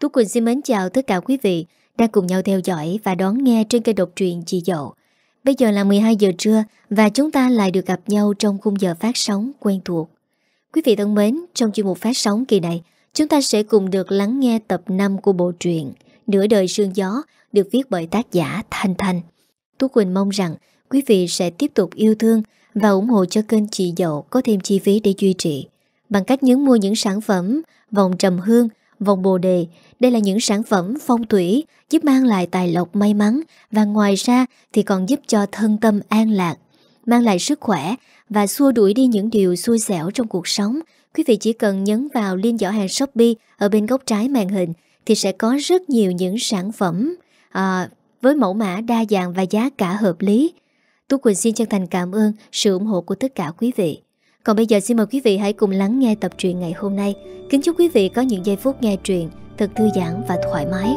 Tú Quỳnh xin mến chào tất cả quý vị đang cùng nhau theo dõi và đón nghe trên kênh độc truyện Chị Dậu. Bây giờ là 12 giờ trưa và chúng ta lại được gặp nhau trong khung giờ phát sóng quen thuộc. Quý vị thân mến, trong chuyên mục phát sóng kỳ này, chúng ta sẽ cùng được lắng nghe tập 5 của bộ truyện Nửa đời sương gió được viết bởi tác giả Thanh Thanh. Tú Quỳnh mong rằng quý vị sẽ tiếp tục yêu thương và ủng hộ cho kênh Chị Dậu có thêm chi phí để duy trì bằng cách nhấn mua những sản phẩm vòng trầm hương, vòng bồ đề. Đây là những sản phẩm phong thủy giúp mang lại tài lộc may mắn và ngoài ra thì còn giúp cho thân tâm an lạc, mang lại sức khỏe và xua đuổi đi những điều xui xẻo trong cuộc sống. Quý vị chỉ cần nhấn vào link giỏ hàng Shopee ở bên góc trái màn hình thì sẽ có rất nhiều những sản phẩm với mẫu mã đa dạng và giá cả hợp lý. Tú Quỳnh xin chân thành cảm ơn sự ủng hộ của tất cả quý vị. Còn bây giờ xin mời quý vị hãy cùng lắng nghe tập truyện ngày hôm nay. Kính chúc quý vị có những giây phút nghe truyện thật thư giãn và thoải mái.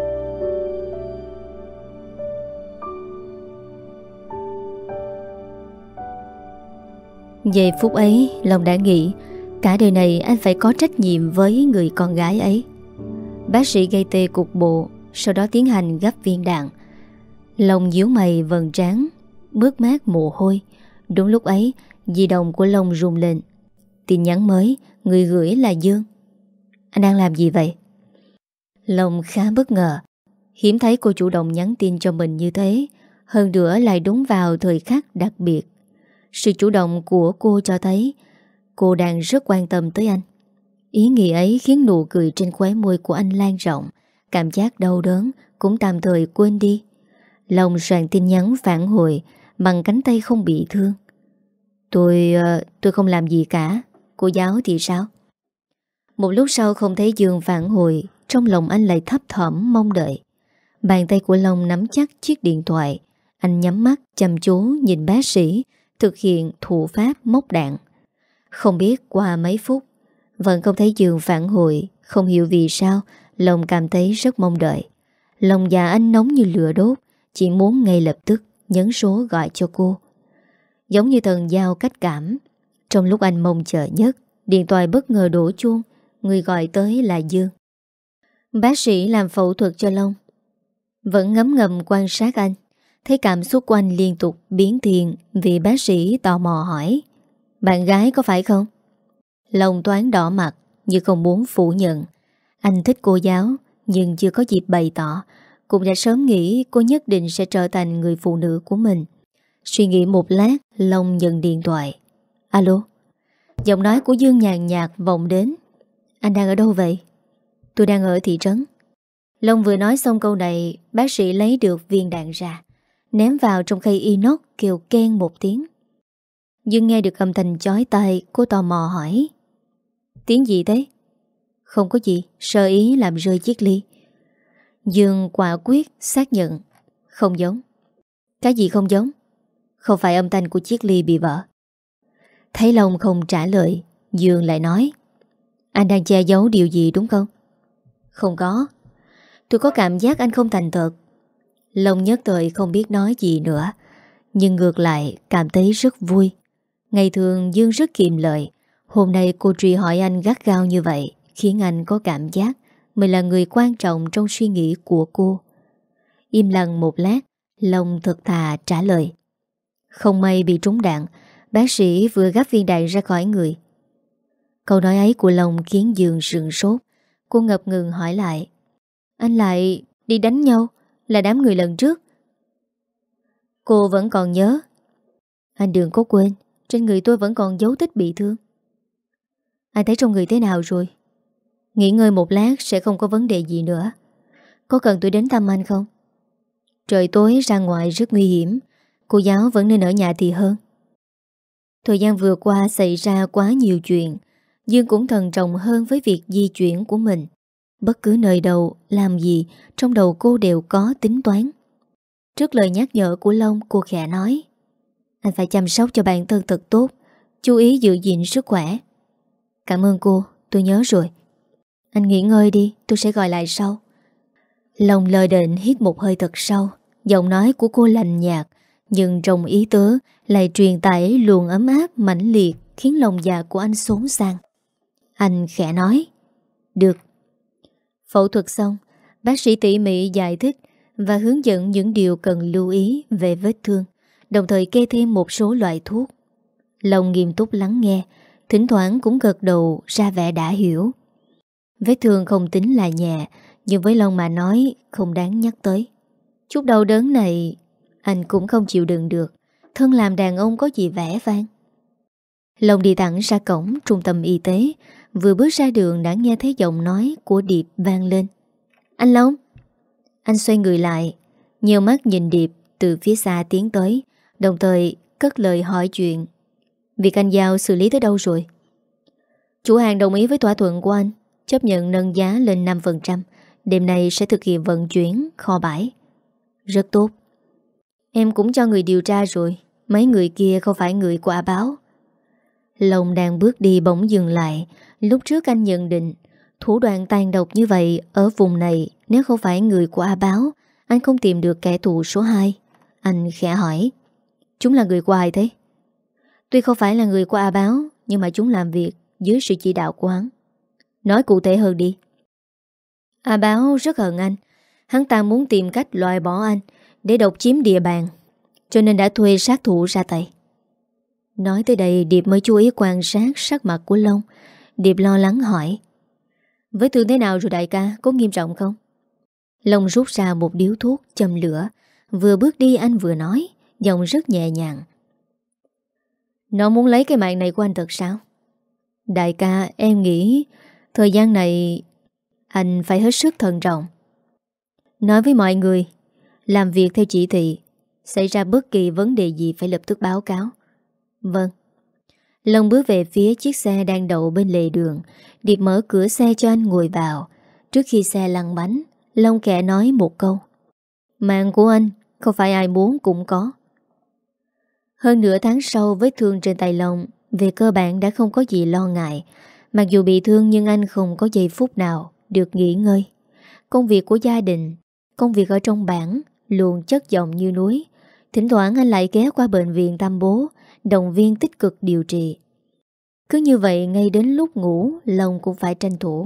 Giây phút ấy, Long đã nghĩ cả đời này anh phải có trách nhiệm với người con gái ấy. Bác sĩ gây tê cục bộ, sau đó tiến hành gắp viên đạn. Long nhíu mày vầng trán, mướt mát mồ hôi. Đúng lúc ấy, di động của Long rung lên. Tin nhắn mới, người gửi là Dương. Anh đang làm gì vậy? Long khá bất ngờ. Hiếm thấy cô chủ động nhắn tin cho mình như thế, hơn nữa lại đúng vào thời khắc đặc biệt. Sự chủ động của cô cho thấy cô đang rất quan tâm tới anh. Ý nghĩa ấy khiến nụ cười trên khóe môi của anh lan rộng. Cảm giác đau đớn cũng tạm thời quên đi. Long soạn tin nhắn phản hồi bằng cánh tay không bị thương. Tôi không làm gì cả. Cô giáo thì sao? Một lúc sau không thấy Dương phản hồi, trong lòng anh lại thấp thỏm mong đợi. Bàn tay của Long nắm chắc chiếc điện thoại. Anh nhắm mắt chăm chú nhìn bác sĩ thực hiện thủ pháp móc đạn. Không biết qua mấy phút vẫn không thấy Dương phản hồi. Không hiểu vì sao Long cảm thấy rất mong đợi. Lòng dạ anh nóng như lửa đốt, chỉ muốn ngay lập tức nhấn số gọi cho cô. Giống như thần giao cách cảm. Trong lúc anh mong chờ nhất, điện thoại bất ngờ đổ chuông. Người gọi tới là Dương. Bác sĩ làm phẫu thuật cho Long. Vẫn ngấm ngầm quan sát anh. Thấy cảm xúc của anh liên tục biến thiện vì bác sĩ tò mò hỏi: bạn gái có phải không? Long toán đỏ mặt như không muốn phủ nhận. Anh thích cô giáo nhưng chưa có dịp bày tỏ. Cũng đã sớm nghĩ cô nhất định sẽ trở thành người phụ nữ của mình. Suy nghĩ một lát, Long nhận điện thoại. Alo. Giọng nói của Dương nhàn nhạt vọng đến. Anh đang ở đâu vậy? Tôi đang ở thị trấn. Long vừa nói xong câu này, bác sĩ lấy được viên đạn ra, ném vào trong khay inox kêu keng một tiếng. Dương nghe được âm thanh chói tai. Cô tò mò hỏi: tiếng gì thế? Không có gì, sơ ý làm rơi chiếc ly. Dương quả quyết xác nhận: không giống. Cái gì không giống? Không phải âm thanh của chiếc ly bị vỡ. Thấy Long không trả lời, Dương lại nói: anh đang che giấu điều gì đúng không? Không có. Tôi có cảm giác anh không thành thật. Long nhất thời không biết nói gì nữa, nhưng ngược lại cảm thấy rất vui. Ngày thường Dương rất kiệm lời. Hôm nay cô truy hỏi anh gắt gao như vậy khiến anh có cảm giác mình là người quan trọng trong suy nghĩ của cô. Im lặng một lát, Long thật thà trả lời: không may bị trúng đạn. Bác sĩ vừa gắp viên đạn ra khỏi người. Câu nói ấy của Long khiến Dương sửng sốt. Cô ngập ngừng hỏi lại: anh lại đi đánh nhau là đám người lần trước? Cô vẫn còn nhớ. Anh đừng có quên, trên người tôi vẫn còn dấu tích bị thương. Anh thấy trong người thế nào rồi? Nghỉ ngơi một lát sẽ không có vấn đề gì nữa. Có cần tôi đến thăm anh không? Trời tối ra ngoài rất nguy hiểm. Cô giáo vẫn nên ở nhà thì hơn. Thời gian vừa qua xảy ra quá nhiều chuyện. Dương cũng thận trọng hơn với việc di chuyển của mình. Bất cứ nơi đâu, làm gì, trong đầu cô đều có tính toán. Trước lời nhắc nhở của Long, cô khẽ nói: anh phải chăm sóc cho bản thân thật tốt, chú ý giữ gìn sức khỏe. Cảm ơn cô, tôi nhớ rồi. Anh nghỉ ngơi đi, tôi sẽ gọi lại sau. Long lờ đệnh hít một hơi thật sâu. Giọng nói của cô lạnh nhạt, nhưng trong ý tứ lại truyền tải luồng ấm áp mãnh liệt, khiến lòng dạ của anh xốn sang. Anh khẽ nói: được. Phẫu thuật xong, bác sĩ tỉ mỉ giải thích và hướng dẫn những điều cần lưu ý về vết thương, đồng thời kê thêm một số loại thuốc. Long nghiêm túc lắng nghe, thỉnh thoảng cũng gật đầu ra vẻ đã hiểu. Vết thương không tính là nhẹ, nhưng với Long mà nói không đáng nhắc tới. Chút đau đớn này anh cũng không chịu đựng được. Thân làm đàn ông có gì vẻ vang. Long đi thẳng ra cổng trung tâm y tế. Vừa bước ra đường đã nghe thấy giọng nói của Điệp vang lên. Anh Long. Anh xoay người lại, nhiều mắt nhìn Điệp từ phía xa tiến tới, đồng thời cất lời hỏi chuyện. Việc anh giao xử lý tới đâu rồi? Chủ hàng đồng ý với thỏa thuận của anh, chấp nhận nâng giá lên 5%. Đêm nay sẽ thực hiện vận chuyển kho bãi. Rất tốt. Em cũng cho người điều tra rồi. Mấy người kia không phải người của A Báo. Long đang bước đi bỗng dừng lại. Lúc trước anh nhận định thủ đoạn tàn độc như vậy ở vùng này, nếu không phải người của A Báo, anh không tìm được kẻ thù số 2. Anh khẽ hỏi, chúng là người của ai thế? Tuy không phải là người của A Báo, nhưng mà chúng làm việc dưới sự chỉ đạo của hắn. Nói cụ thể hơn đi. A Báo rất hận anh. Hắn ta muốn tìm cách loại bỏ anh để độc chiếm địa bàn, cho nên đã thuê sát thủ ra tay. Nói tới đây Điệp mới chú ý quan sát sắc mặt của Long. Điệp lo lắng hỏi, vết thương thế nào rồi đại ca, có nghiêm trọng không? Long rút ra một điếu thuốc châm lửa. Vừa bước đi anh vừa nói, giọng rất nhẹ nhàng. Nó muốn lấy cái mạng này của anh thật sao? Đại ca, em nghĩ thời gian này anh phải hết sức thận trọng. Nói với mọi người, làm việc theo chỉ thị, xảy ra bất kỳ vấn đề gì phải lập tức báo cáo. Vâng. Long bước về phía chiếc xe đang đậu bên lề đường. Điệp mở cửa xe cho anh ngồi vào. Trước khi xe lăn bánh, Long khẽ nói một câu. Mạng của anh không phải ai muốn cũng có. Hơn nửa tháng sau, vết thương trên tay Long về cơ bản đã không có gì lo ngại. Mặc dù bị thương nhưng anh không có giây phút nào được nghỉ ngơi. Công việc của gia đình, công việc ở trong bản luôn chất chồng như núi. Thỉnh thoảng anh lại ghé qua bệnh viện thăm bố, động viên tích cực điều trị. Cứ như vậy ngay đến lúc ngủ, Long cũng phải tranh thủ.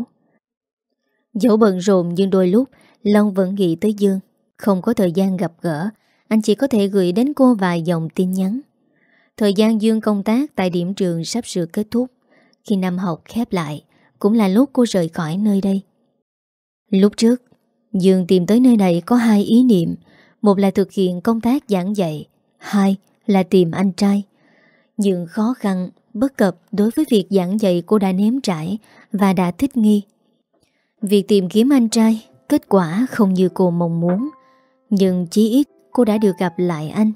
Dẫu bận rộn nhưng đôi lúc Long vẫn nghĩ tới Dương. Không có thời gian gặp gỡ, anh chỉ có thể gửi đến cô vài dòng tin nhắn. Thời gian Dương công tác tại điểm trường sắp sửa kết thúc. Khi năm học khép lại, cũng là lúc cô rời khỏi nơi đây. Lúc trước, Dương tìm tới nơi này có hai ý niệm. Một là thực hiện công tác giảng dạy, hai là tìm anh trai. Nhưng khó khăn, bất cập đối với việc giảng dạy cô đã nếm trải và đã thích nghi. Việc tìm kiếm anh trai, kết quả không như cô mong muốn. Nhưng chí ít cô đã được gặp lại anh.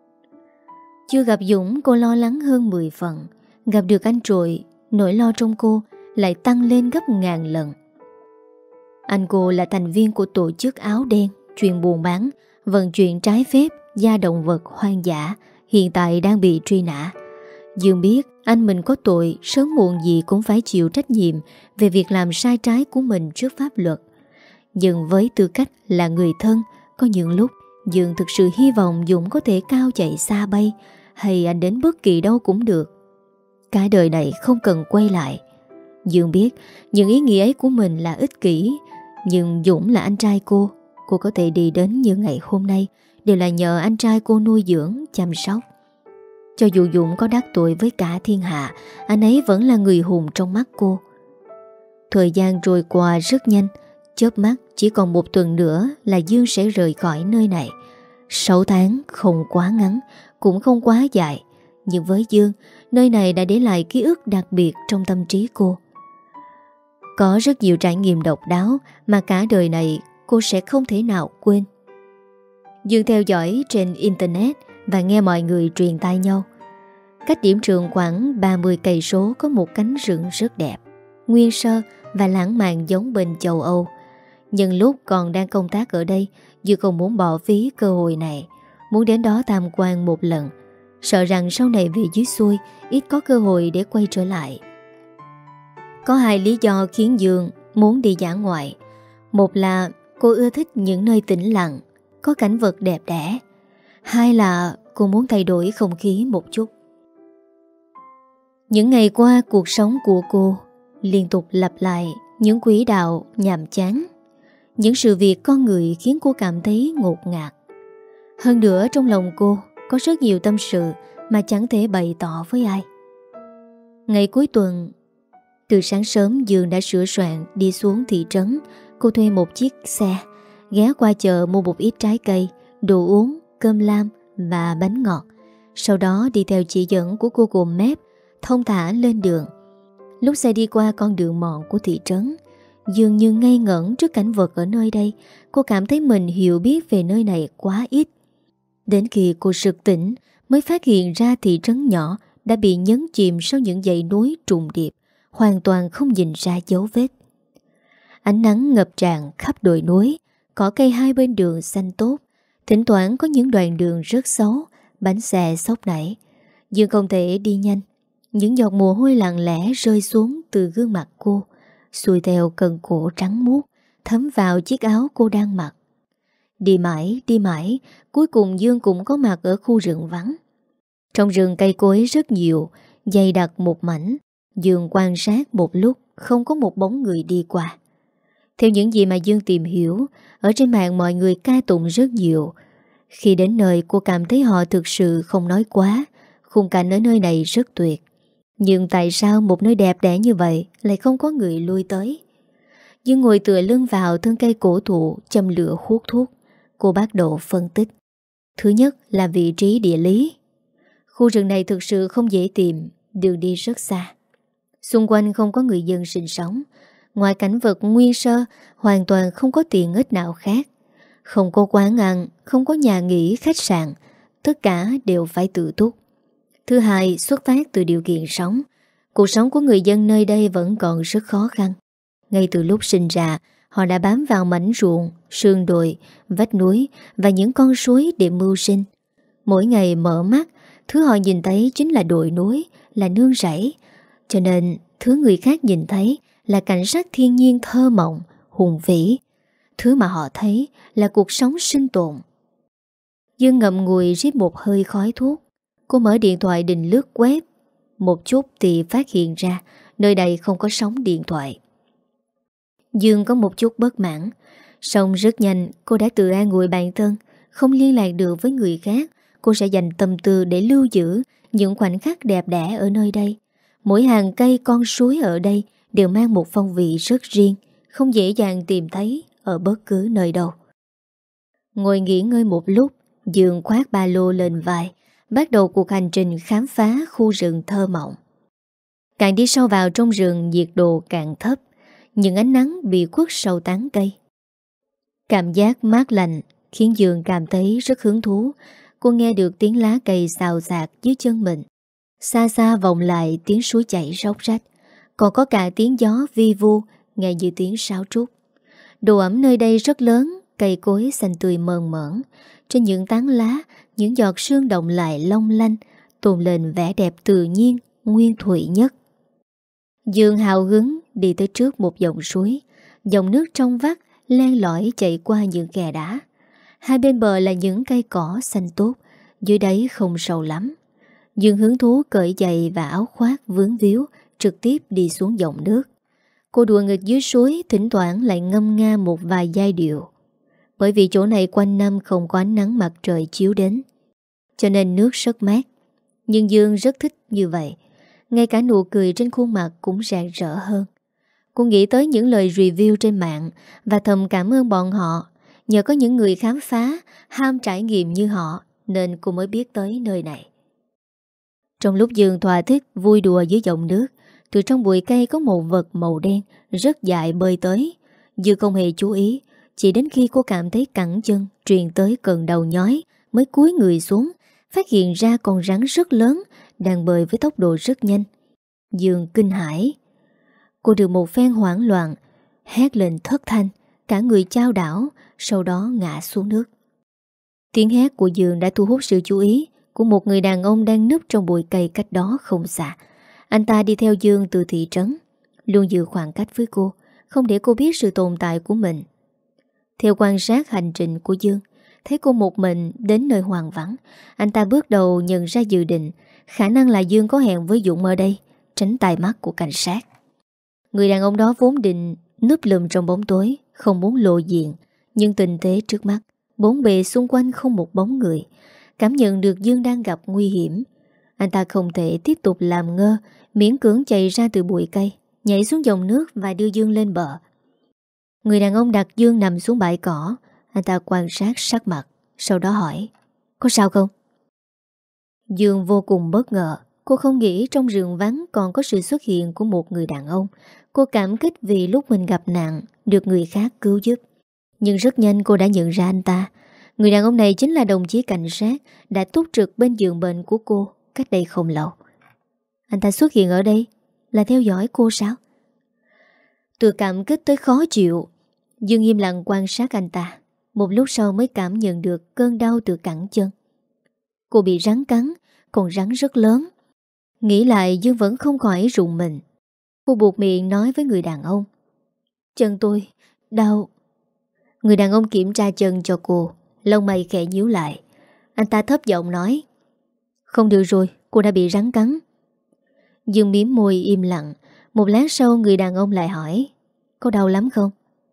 Chưa gặp Dũng, cô lo lắng hơn 10 phần. Gặp được anh rồi, nỗi lo trong cô lại tăng lên gấp ngàn lần. Anh cô là thành viên của tổ chức áo đen, chuyên buôn bán, vận chuyển trái phép da động vật hoang dã, hiện tại đang bị truy nã. Dương biết anh mình có tội, sớm muộn gì cũng phải chịu trách nhiệm về việc làm sai trái của mình trước pháp luật. Nhưng với tư cách là người thân, có những lúc Dương thực sự hy vọng Dũng có thể cao chạy xa bay, hay anh đến bất kỳ đâu cũng được. Cả đời này không cần quay lại. Dương biết những ý nghĩa ấy của mình là ích kỷ, nhưng Dũng là anh trai cô có thể đi đến như ngày hôm nay đều là nhờ anh trai cô nuôi dưỡng, chăm sóc. Cho dù Dũng có đắc tội với cả thiên hạ, anh ấy vẫn là người hùng trong mắt cô. Thời gian trôi qua rất nhanh, chớp mắt chỉ còn 1 tuần nữa là Dương sẽ rời khỏi nơi này. 6 tháng không quá ngắn, cũng không quá dài, nhưng với Dương, nơi này đã để lại ký ức đặc biệt trong tâm trí cô. Có rất nhiều trải nghiệm độc đáo mà cả đời này cô sẽ không thể nào quên. Dương theo dõi trên internet và nghe mọi người truyền tai nhau. Cách điểm trường khoảng 30 cây số có một cánh rừng rất đẹp, nguyên sơ và lãng mạn giống bên châu Âu. Nhưng lúc còn đang công tác ở đây, Dương không muốn bỏ phí cơ hội này, muốn đến đó tham quan một lần, sợ rằng sau này về dưới xuôi ít có cơ hội để quay trở lại. Có 2 lý do khiến Dương muốn đi dã ngoại. Một là cô ưa thích những nơi tĩnh lặng, có cảnh vật đẹp đẽ. 2 là cô muốn thay đổi không khí một chút. Những ngày qua cuộc sống của cô liên tục lặp lại những quỹ đạo nhàm chán, Những sự việc con người khiến cô cảm thấy ngột ngạt. Hơn nữa trong lòng cô có rất nhiều tâm sự mà chẳng thể bày tỏ với ai. Ngày cuối tuần, từ sáng sớm Dương đã sửa soạn đi xuống thị trấn. Cô thuê một chiếc xe, ghé qua chợ mua một ít trái cây, đồ uống, cơm lam và bánh ngọt. Sau đó đi theo chỉ dẫn của Google Maps, thông thả lên đường. Lúc xe đi qua con đường mòn của thị trấn, dường như ngây ngẩn trước cảnh vật ở nơi đây. Cô cảm thấy mình hiểu biết về nơi này quá ít. Đến khi cô sực tỉnh mới phát hiện ra thị trấn nhỏ đã bị nhấn chìm sau những dãy núi trùng điệp, hoàn toàn không nhìn ra dấu vết. Ánh nắng ngập tràn khắp đồi núi, cỏ cây hai bên đường xanh tốt. Thỉnh thoảng có những đoạn đường rất xấu, bánh xe xốc nảy. Dương không thể đi nhanh. Những giọt mồ hôi lặng lẽ rơi xuống từ gương mặt cô, xuôi theo cần cổ trắng muốt, thấm vào chiếc áo cô đang mặc. Đi mãi, cuối cùng Dương cũng có mặt ở khu rừng vắng. Trong rừng cây cối rất nhiều, dày đặc một mảnh. Dương quan sát một lúc, không có một bóng người đi qua. Theo những gì mà Dương tìm hiểu, ở trên mạng mọi người ca tụng rất nhiều. Khi đến nơi cô cảm thấy họ thực sự không nói quá. Khung cảnh ở nơi này rất tuyệt. Nhưng tại sao một nơi đẹp đẽ như vậy lại không có người lui tới? Dương ngồi tựa lưng vào thân cây cổ thụ, châm lửa hút thuốc. Cô bắt đầu phân tích. Thứ nhất là vị trí địa lý. Khu rừng này thực sự không dễ tìm, đường đi rất xa. Xung quanh không có người dân sinh sống. Ngoài cảnh vật nguyên sơ, hoàn toàn không có tiện ích nào khác. Không có quán ăn, không có nhà nghỉ, khách sạn. Tất cả đều phải tự túc. Thứ hai, xuất phát từ điều kiện sống. Cuộc sống của người dân nơi đây vẫn còn rất khó khăn. Ngay từ lúc sinh ra, họ đã bám vào mảnh ruộng, sườn đồi, vách núi và những con suối để mưu sinh. Mỗi ngày mở mắt, thứ họ nhìn thấy chính là đồi núi, là nương rẫy. Cho nên, thứ người khác nhìn thấy là cảnh sắc thiên nhiên thơ mộng, hùng vĩ. Thứ mà họ thấy là cuộc sống sinh tồn. Dương ngậm ngùi rít một hơi khói thuốc. Cô mở điện thoại định lướt web. Một chút thì phát hiện ra nơi đây không có sóng điện thoại. Dương có một chút bất mãn. Xong rất nhanh cô đã tự an ủi bản thân. Không liên lạc được với người khác, cô sẽ dành tâm tư để lưu giữ những khoảnh khắc đẹp đẽ ở nơi đây. Mỗi hàng cây con suối ở đây đều mang một phong vị rất riêng, không dễ dàng tìm thấy ở bất cứ nơi đâu. Ngồi nghỉ ngơi một lúc, Dương khoác ba lô lên vai, bắt đầu cuộc hành trình khám phá khu rừng thơ mộng. Càng đi sâu vào trong rừng, nhiệt độ càng thấp, những ánh nắng bị khuất sau tán cây. Cảm giác mát lạnh khiến Dương cảm thấy rất hứng thú. Cô nghe được tiếng lá cây xào xạc dưới chân mình. Xa xa vọng lại tiếng suối chảy róc rách. Còn có cả tiếng gió vi vu, nghe như tiếng sáo trúc. Độ ẩm nơi đây rất lớn, cây cối xanh tươi mơn mởn. Trên những tán lá, những giọt sương động lại long lanh, tôn lên vẻ đẹp tự nhiên, nguyên thủy nhất. Dương hào hứng đi tới trước một dòng suối. Dòng nước trong vắt len lỏi chạy qua những kè đá. Hai bên bờ là những cây cỏ xanh tốt, dưới đáy không sâu lắm. Dương hứng thú cởi giày và áo khoác vướng víu, trực tiếp đi xuống dòng nước. Cô đùa nghịch dưới suối, thỉnh thoảng lại ngâm nga một vài giai điệu. Bởi vì chỗ này quanh năm không có ánh nắng mặt trời chiếu đến, cho nên nước rất mát. Nhưng Dương rất thích như vậy. Ngay cả nụ cười trên khuôn mặt cũng rạng rỡ hơn. Cô nghĩ tới những lời review trên mạng và thầm cảm ơn bọn họ. Nhờ có những người khám phá, ham trải nghiệm như họ, nên cô mới biết tới nơi này. Trong lúc Dương thỏa thích vui đùa dưới dòng nước, từ trong bụi cây có một vật màu đen rất dài bơi tới. Dương không hề chú ý, chỉ đến khi cô cảm thấy cẳng chân truyền tới cơn đầu nhói mới cúi người xuống, phát hiện ra con rắn rất lớn đang bơi với tốc độ rất nhanh. Dương kinh hãi. Cô được một phen hoảng loạn, hét lên thất thanh, cả người chao đảo, sau đó ngã xuống nước. Tiếng hét của Dương đã thu hút sự chú ý của một người đàn ông đang núp trong bụi cây cách đó không xa. Anh ta đi theo Dương từ thị trấn, luôn giữ khoảng cách với cô, không để cô biết sự tồn tại của mình. Theo quan sát hành trình của Dương, thấy cô một mình đến nơi hoang vắng, anh ta bước đầu nhận ra dự định khả năng là Dương có hẹn với Dũng ở đây, tránh tai mắt của cảnh sát. Người đàn ông đó vốn định núp lùm trong bóng tối, không muốn lộ diện. Nhưng tình thế trước mắt, bốn bề xung quanh không một bóng người. Cảm nhận được Dương đang gặp nguy hiểm, anh ta không thể tiếp tục làm ngơ, miễn cưỡng chạy ra từ bụi cây, nhảy xuống dòng nước và đưa Dương lên bờ. Người đàn ông đặt Dương nằm xuống bãi cỏ. Anh ta quan sát sắc mặt, sau đó hỏi: có sao không? Dương vô cùng bất ngờ. Cô không nghĩ trong rừng vắng còn có sự xuất hiện của một người đàn ông. Cô cảm kích vì lúc mình gặp nạn được người khác cứu giúp. Nhưng rất nhanh cô đã nhận ra anh ta. Người đàn ông này chính là đồng chí cảnh sát đã túc trực bên giường bệnh của cô cách đây không lâu. Anh ta xuất hiện ở đây là theo dõi cô sao? Từ cảm kích tới khó chịu, Dương im lặng quan sát anh ta. Một lúc sau mới cảm nhận được cơn đau từ cẳng chân. Cô bị rắn cắn, còn rắn rất lớn. Nghĩ lại Dương vẫn không khỏi rùng mình. Cô buột miệng nói với người đàn ông: chân tôi đau. Người đàn ông kiểm tra chân cho cô, lông mày khẽ nhíu lại. Anh ta thấp giọng nói: không được rồi, cô đã bị rắn cắn. Dương mím môi im lặng. Một lát sau người đàn ông lại hỏi: có đau lắm không?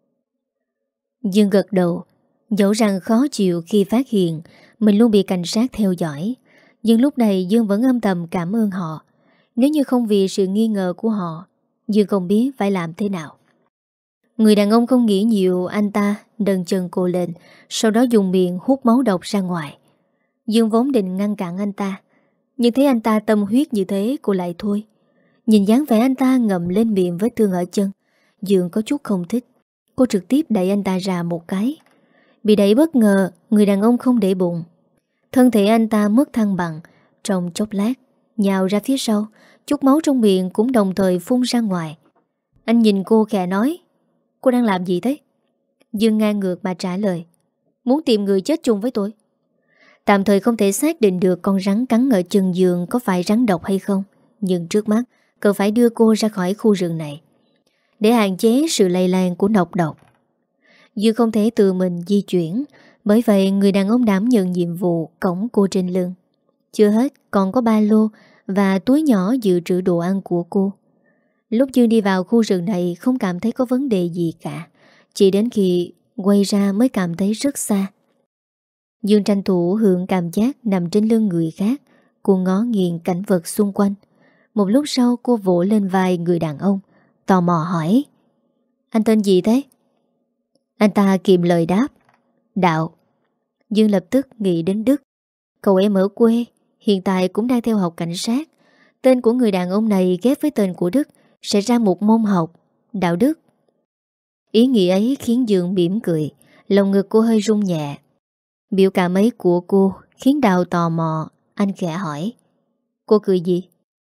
Dương gật đầu. Dẫu rằng khó chịu khi phát hiện mình luôn bị cảnh sát theo dõi, nhưng lúc này Dương vẫn âm thầm cảm ơn họ. Nếu như không vì sự nghi ngờ của họ, Dương không biết phải làm thế nào. Người đàn ông không nghĩ nhiều. Anh ta nâng chân cô lên, sau đó dùng miệng hút máu độc ra ngoài. Dương vốn định ngăn cản anh ta, nhưng thấy anh ta tâm huyết như thế, cô lại thôi. Nhìn dáng vẻ anh ta ngậm lên miệng vết thương ở chân, Dương có chút không thích. Cô trực tiếp đẩy anh ta ra một cái. Bị đẩy bất ngờ, người đàn ông không để bụng. Thân thể anh ta mất thăng bằng, trong chốc lát nhào ra phía sau. Chút máu trong miệng cũng đồng thời phun ra ngoài. Anh nhìn cô khẽ nói: cô đang làm gì thế? Dương ngang ngược mà trả lời: muốn tìm người chết chung với tôi. Tạm thời không thể xác định được con rắn cắn ở chân Dương có phải rắn độc hay không, nhưng trước mắt cần phải đưa cô ra khỏi khu rừng này để hạn chế sự lây lan của nọc độc. Dương không thể tự mình di chuyển, bởi vậy người đàn ông đảm nhận nhiệm vụ cõng cô trên lưng. Chưa hết còn có ba lô và túi nhỏ dự trữ đồ ăn của cô. Lúc Dương đi vào khu rừng này không cảm thấy có vấn đề gì cả, chỉ đến khi quay ra mới cảm thấy rất xa. Dương tranh thủ hưởng cảm giác nằm trên lưng người khác. Cô ngó nghiêng cảnh vật xung quanh. Một lúc sau cô vỗ lên vai người đàn ông, tò mò hỏi: anh tên gì thế? Anh ta kìm lời đáp: Đạo. Dương lập tức nghĩ đến Đức. Cậu em ở quê, hiện tại cũng đang theo học cảnh sát. Tên của người đàn ông này ghép với tên của Đức sẽ ra một môn học: Đạo Đức. Ý nghĩ ấy khiến Dương mỉm cười. Lòng ngực cô hơi rung nhẹ. Biểu cảm ấy của cô khiến Đào tò mò. Anh khẽ hỏi: cô cười gì?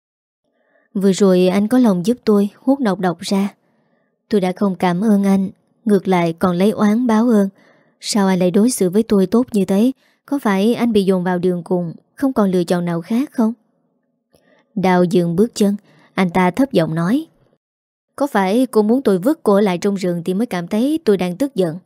Vừa rồi anh có lòng giúp tôi hút nọc độc ra. Tôi đã không cảm ơn anh, ngược lại còn lấy oán báo ơn. Sao anh lại đối xử với tôi tốt như thế? Có phải anh bị dồn vào đường cùng, không còn lựa chọn nào khác không? Đào dừng bước chân. Anh ta thấp giọng nói: có phải cô muốn tôi vứt cô ở lại trong rừng thì mới cảm thấy tôi đang tức giận?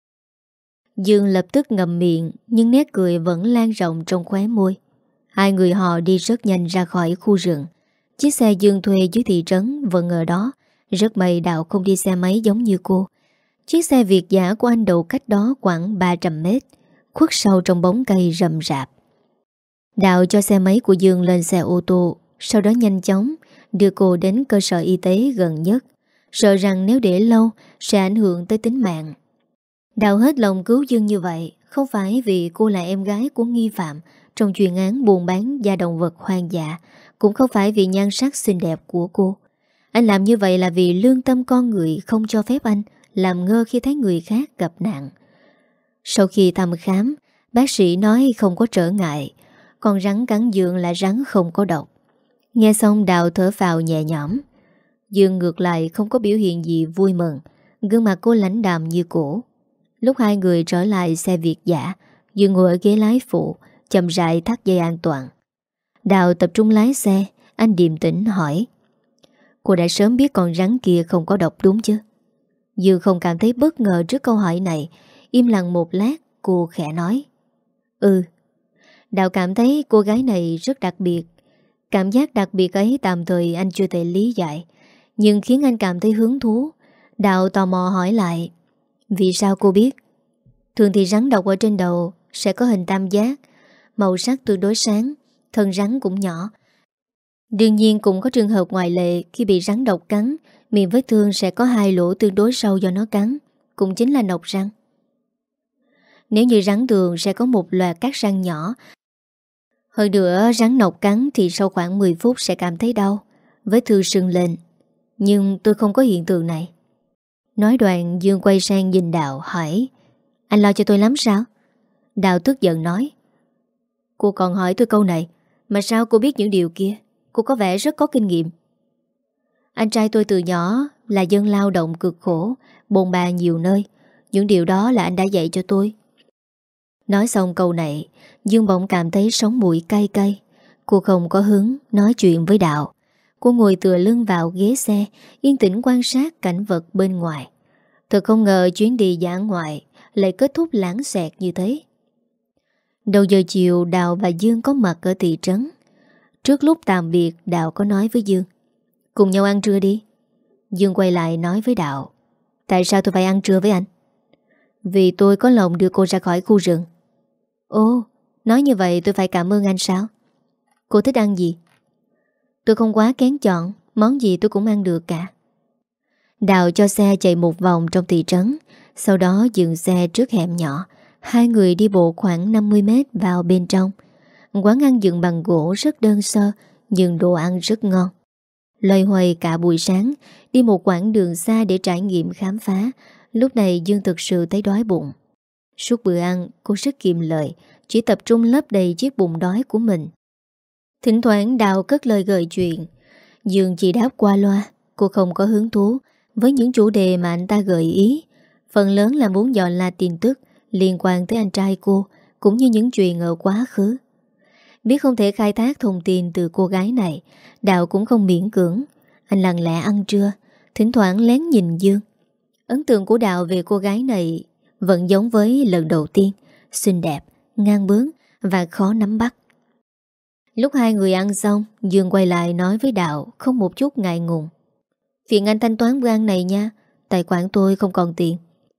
Dương lập tức ngậm miệng, nhưng nét cười vẫn lan rộng trong khóe môi. Hai người họ đi rất nhanh ra khỏi khu rừng. Chiếc xe Dương thuê dưới thị trấn vẫn ở đó. Rất may Đạo không đi xe máy giống như cô. Chiếc xe Việt dã của anh đậu cách đó khoảng 300 mét, khuất sâu trong bóng cây rậm rạp. Đạo cho xe máy của Dương lên xe ô tô, sau đó nhanh chóng đưa cô đến cơ sở y tế gần nhất, sợ rằng nếu để lâu sẽ ảnh hưởng tới tính mạng. Đạo hết lòng cứu Dương như vậy không phải vì cô là em gái của nghi phạm trong chuyên án buôn bán da động vật hoang dã, cũng không phải vì nhan sắc xinh đẹp của cô. Anh làm như vậy là vì lương tâm con người không cho phép anh làm ngơ khi thấy người khác gặp nạn. Sau khi thăm khám, bác sĩ nói không có trở ngại, còn rắn cắn Dương là rắn không có độc. Nghe xong Đạo thở phào nhẹ nhõm. Dương ngược lại không có biểu hiện gì vui mừng, gương mặt cô lãnh đạm như cũ. Lúc hai người trở lại xe Việt dã, Dương ngồi ở ghế lái phụ, chậm rãi thắt dây an toàn. Đạo tập trung lái xe. Anh điềm tĩnh hỏi: cô đã sớm biết con rắn kia không có độc đúng chứ? Dương không cảm thấy bất ngờ trước câu hỏi này. Im lặng một lát, cô khẽ nói: ừ. Đạo cảm thấy cô gái này rất đặc biệt. Cảm giác đặc biệt ấy tạm thời anh chưa thể lý giải, nhưng khiến anh cảm thấy hứng thú. Đạo tò mò hỏi lại: Vì sao cô biết? Thường thì rắn độc ở trên đầu sẽ có hình tam giác, màu sắc tương đối sáng, thân rắn cũng nhỏ. Đương nhiên cũng có trường hợp ngoại lệ, khi bị rắn độc cắn, miệng vết thương sẽ có 2 lỗ tương đối sâu do nó cắn, cũng chính là nọc răng. Nếu như rắn thường sẽ có một loạt các răng nhỏ. Hơn nữa rắn độc cắn thì sau khoảng 10 phút sẽ cảm thấy đau, vết thương sưng lên. Nhưng tôi không có hiện tượng này. Nói đoạn Dương quay sang nhìn Đạo hỏi: Anh lo cho tôi lắm sao? Đạo tức giận nói: Cô còn hỏi tôi câu này, mà sao cô biết những điều kia? Cô có vẻ rất có kinh nghiệm. Anh trai tôi từ nhỏ là dân lao động cực khổ, bôn ba nhiều nơi. Những điều đó là anh đã dạy cho tôi. Nói xong câu này, Dương bỗng cảm thấy sống mũi cay cay. Cô không có hứng nói chuyện với Đạo. Cô ngồi tựa lưng vào ghế xe, yên tĩnh quan sát cảnh vật bên ngoài. Thật không ngờ chuyến đi dã ngoại lại kết thúc lãng xẹt như thế. Đầu giờ chiều, Đạo và Dương có mặt ở thị trấn. Trước lúc tạm biệt, Đạo có nói với Dương: Cùng nhau ăn trưa đi. Dương quay lại nói với Đạo: Tại sao tôi phải ăn trưa với anh? Vì tôi có lòng đưa cô ra khỏi khu rừng. Ồ, nói như vậy tôi phải cảm ơn anh sao? Cô thích ăn gì? Tôi không quá kén chọn, món gì tôi cũng ăn được cả. Đạo cho xe chạy một vòng trong thị trấn, sau đó dừng xe trước hẻm nhỏ. Hai người đi bộ khoảng 50 mét vào bên trong. Quán ăn dựng bằng gỗ rất đơn sơ, nhưng đồ ăn rất ngon. Loay hoay cả buổi sáng, đi một quãng đường xa để trải nghiệm khám phá. Lúc này Dương thực sự thấy đói bụng. Suốt bữa ăn, cô rất kiệm lời, chỉ tập trung lấp đầy chiếc bụng đói của mình. Thỉnh thoảng Đạo cất lời gợi chuyện, Dương chỉ đáp qua loa. Cô không có hứng thú với những chủ đề mà anh ta gợi ý. Phần lớn là muốn dò la tin tức liên quan tới anh trai cô, cũng như những chuyện ở quá khứ. Biết không thể khai thác thông tin từ cô gái này, Đạo cũng không miễn cưỡng. Anh lặng lẽ ăn trưa, thỉnh thoảng lén nhìn Dương. Ấn tượng của Đạo về cô gái này vẫn giống với lần đầu tiên: xinh đẹp, ngang bướng và khó nắm bắt. Lúc hai người ăn xong, Dương quay lại nói với Đạo không một chút ngại ngùng: Phiền anh thanh toán bữa ăn này nha, tài khoản tôi không còn tiền.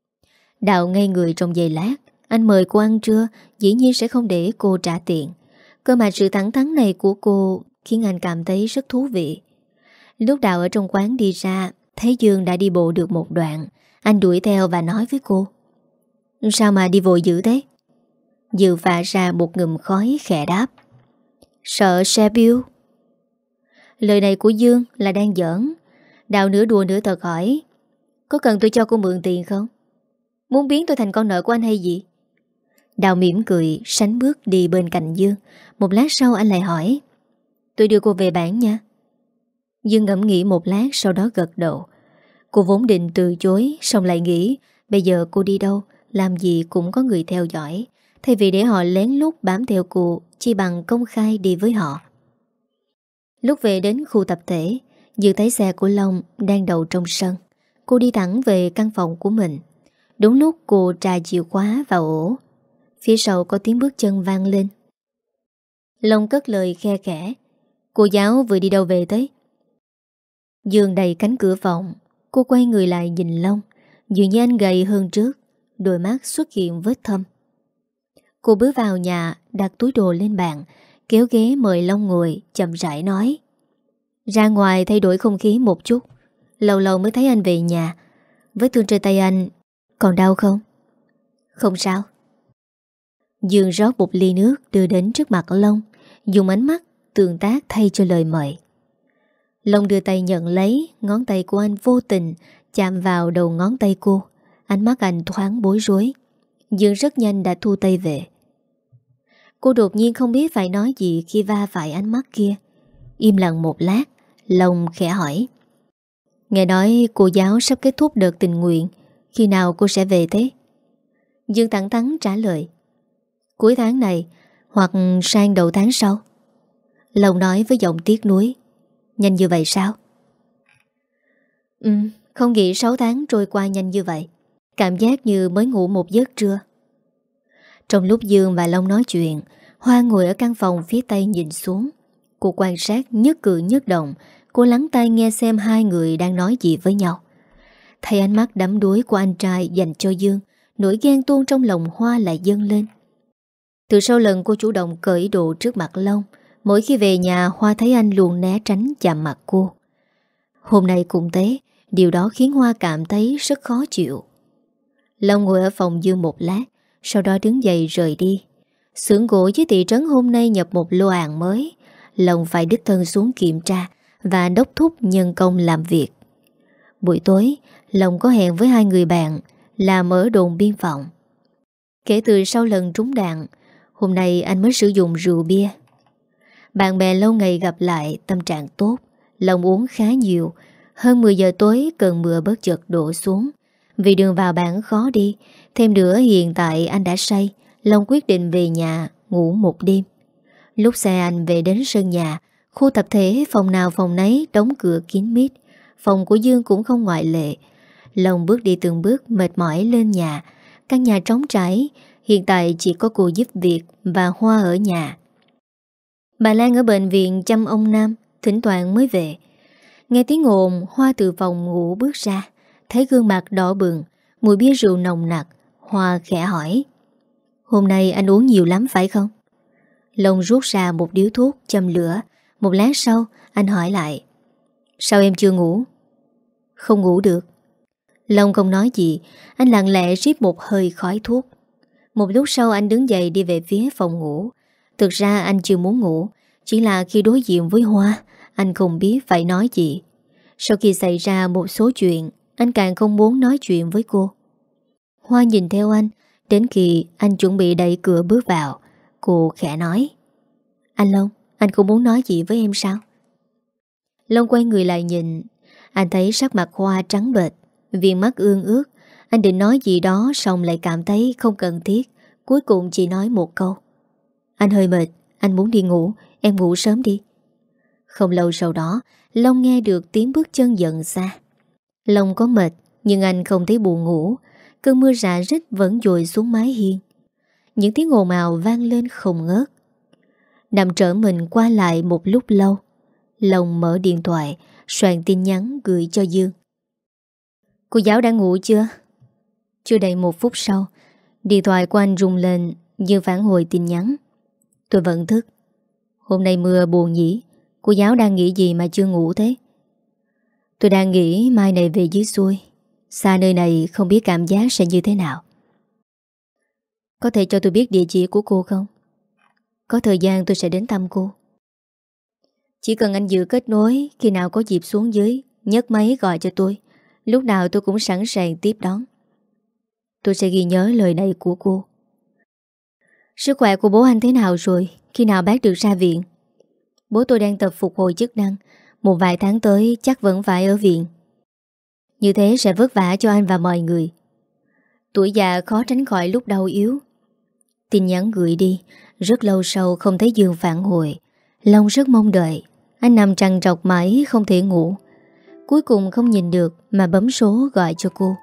Đạo ngây người trong giây lát. Anh mời cô ăn trưa, dĩ nhiên sẽ không để cô trả tiền. Cơ mà sự thẳng thắn này của cô khiến anh cảm thấy rất thú vị. Lúc Đạo ở trong quán đi ra, thấy Dương đã đi bộ được một đoạn. Anh đuổi theo và nói với cô: Sao mà đi vội dữ thế? Dương phả ra một ngụm khói khẽ đáp: Sợ xe bill. Lời này của Dương là đang giỡn. Đạo nửa đùa nửa thật hỏi: Có cần tôi cho cô mượn tiền không? Muốn biến tôi thành con nợ của anh hay gì? Đạo mỉm cười, sánh bước đi bên cạnh Dương. Một lát sau anh lại hỏi: Tôi đưa cô về bản nha. Dương ngẫm nghĩ một lát, sau đó gật đầu. Cô vốn định từ chối, xong lại nghĩ bây giờ cô đi đâu, làm gì cũng có người theo dõi. Thay vì để họ lén lút bám theo cô, chỉ bằng công khai đi với họ. Lúc về đến khu tập thể, Dương thấy xe của Long đang đậu trong sân. Cô đi thẳng về căn phòng của mình. Đúng lúc cô trà chìa khóa vào ổ, phía sau có tiếng bước chân vang lên. Long cất lời khe khẽ: Cô giáo vừa đi đâu về thế? Dương đẩy cánh cửa phòng. Cô quay người lại nhìn Long. Dường như anh gầy hơn trước, đôi mắt xuất hiện vết thâm. Cô bước vào nhà, đặt túi đồ lên bàn, kéo ghế mời Long ngồi, chậm rãi nói: Ra ngoài thay đổi không khí một chút. Lâu lâu mới thấy anh về nhà. Vết thương trên tay anh còn đau không? Không sao. Dương rót một ly nước đưa đến trước mặt Long, dùng ánh mắt tương tác thay cho lời mời. Long đưa tay nhận lấy, ngón tay của anh vô tình chạm vào đầu ngón tay cô. Ánh mắt anh thoáng bối rối. Dương rất nhanh đã thu tay về. Cô đột nhiên không biết phải nói gì khi va phải ánh mắt kia. Im lặng một lát, Long khẽ hỏi: Nghe nói cô giáo sắp kết thúc đợt tình nguyện, khi nào cô sẽ về thế? Dương thẳng thắn trả lời: Cuối tháng này hoặc sang đầu tháng sau. Long nói với giọng tiếc nuối: Nhanh như vậy sao? Không nghĩ 6 tháng trôi qua nhanh như vậy. Cảm giác như mới ngủ một giấc trưa. Trong lúc Dương và Long nói chuyện, Hoa ngồi ở căn phòng phía tây nhìn xuống. Cô quan sát nhất cử nhất động. Cô lắng tai nghe xem hai người đang nói gì với nhau. Thấy ánh mắt đắm đuối của anh trai dành cho Dương, nỗi ghen tuông trong lòng Hoa lại dâng lên. Từ sau lần cô chủ động cởi đồ trước mặt Long, mỗi khi về nhà Hoa thấy anh luôn né tránh chạm mặt cô. Hôm nay cũng thế, điều đó khiến Hoa cảm thấy rất khó chịu. Long ngồi ở phòng Dương một lát, sau đó đứng dậy rời đi. Xưởng gỗ dưới thị trấn hôm nay nhập một lô hàng mới, Long phải đích thân xuống kiểm tra và đốc thúc nhân công làm việc. Buổi tối, Long có hẹn với 2 người bạn làm ở đồn biên phòng. Kể từ sau lần trúng đạn, hôm nay anh mới sử dụng rượu bia. Bạn bè lâu ngày gặp lại, tâm trạng tốt, Long uống khá nhiều. Hơn 10 giờ tối cơn mưa bất chợt đổ xuống. Vì đường vào bản khó đi, thêm nữa hiện tại anh đã say, Long quyết định về nhà ngủ một đêm. Lúc xe anh về đến sân nhà, khu tập thể phòng nào phòng nấy đóng cửa kín mít. Phòng của Dương cũng không ngoại lệ. Long bước đi từng bước mệt mỏi lên nhà. Căn nhà trống trải, hiện tại chỉ có cô giúp việc và Hoa ở nhà. Bà Lan ở bệnh viện chăm ông Nam, thỉnh thoảng mới về. Nghe tiếng ồn, Hoa từ phòng ngủ bước ra, thấy gương mặt đỏ bừng, mùi bia rượu nồng nặc. Hoa khẽ hỏi: "Hôm nay anh uống nhiều lắm phải không?" Long rút ra một điếu thuốc châm lửa. Một lát sau anh hỏi lại: "Sao em chưa ngủ?" "Không ngủ được." Long không nói gì. Anh lặng lẽ rít một hơi khói thuốc. Một lúc sau anh đứng dậy đi về phía phòng ngủ. Thực ra anh chưa muốn ngủ, chỉ là khi đối diện với Hoa, anh không biết phải nói gì. Sau khi xảy ra một số chuyện, anh càng không muốn nói chuyện với cô. Hoa nhìn theo anh, đến khi anh chuẩn bị đẩy cửa bước vào, cô khẽ nói: "Anh Long, anh không muốn nói gì với em sao?" Long quay người lại nhìn. Anh thấy sắc mặt Hoa trắng bệch, viền mắt ương ướt. Anh định nói gì đó xong lại cảm thấy không cần thiết. Cuối cùng chỉ nói một câu: "Anh hơi mệt, anh muốn đi ngủ, em ngủ sớm đi." Không lâu sau đó, Long nghe được tiếng bước chân dần xa. Long có mệt, nhưng anh không thấy buồn ngủ. Cơn mưa rả rích vẫn dội xuống mái hiên. Những tiếng ồn ào vang lên không ngớt. Nằm trở mình qua lại một lúc lâu, Long mở điện thoại, soạn tin nhắn gửi cho Dương. "Cô giáo đã ngủ chưa?" Chưa đầy 1 phút sau, điện thoại của anh rung lên. Dương phản hồi tin nhắn: "Tôi vẫn thức." "Hôm nay mưa buồn nhỉ? Cô giáo đang nghĩ gì mà chưa ngủ thế?" "Tôi đang nghĩ mai này về dưới xuôi. Xa nơi này không biết cảm giác sẽ như thế nào." "Có thể cho tôi biết địa chỉ của cô không? Có thời gian tôi sẽ đến thăm cô." "Chỉ cần anh giữ kết nối, khi nào có dịp xuống dưới nhấc máy gọi cho tôi. Lúc nào tôi cũng sẵn sàng tiếp đón." "Tôi sẽ ghi nhớ lời này của cô." "Sức khỏe của bố anh thế nào rồi? Khi nào bác được ra viện?" "Bố tôi đang tập phục hồi chức năng. Một vài tháng tới chắc vẫn phải ở viện. Như thế sẽ vất vả cho anh và mọi người. Tuổi già khó tránh khỏi lúc đau yếu." Tin nhắn gửi đi. Rất lâu sau không thấy Dương phản hồi. Long rất mong đợi. Anh nằm trằn trọc mãi không thể ngủ. Cuối cùng không nhìn được mà bấm số gọi cho cô.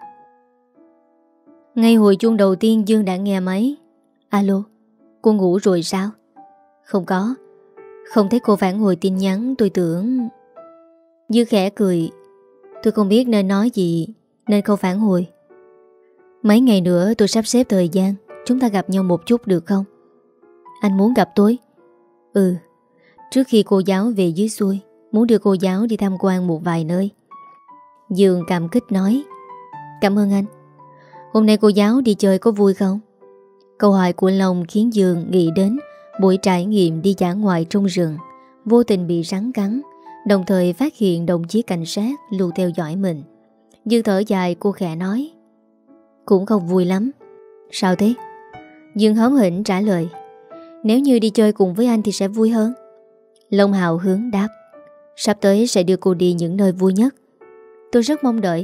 Ngay hồi chuông đầu tiên Dương đã nghe máy. "Alo, cô ngủ rồi sao?" "Không có." Không thấy cô phản hồi tin nhắn tôi tưởng... Dương khẽ cười. "Tôi không biết nên nói gì nên không phản hồi. Mấy ngày nữa tôi sắp xếp thời gian, chúng ta gặp nhau một chút được không?" "Anh muốn gặp tôi?" "Ừ, trước khi cô giáo về dưới xuôi, muốn đưa cô giáo đi tham quan một vài nơi." Dương cảm kích nói: "Cảm ơn anh." "Hôm nay cô giáo đi chơi có vui không?" Câu hỏi của Long khiến Dương nghĩ đến buổi trải nghiệm đi dã ngoại trong rừng, vô tình bị rắn cắn, đồng thời phát hiện đồng chí cảnh sát luôn theo dõi mình. Dương thở dài, cô khẽ nói: "Cũng không vui lắm." "Sao thế?" Dương hớm hỉnh trả lời: "Nếu như đi chơi cùng với anh thì sẽ vui hơn." Long hào hứng đáp: "Sắp tới sẽ đưa cô đi những nơi vui nhất. Tôi rất mong đợi."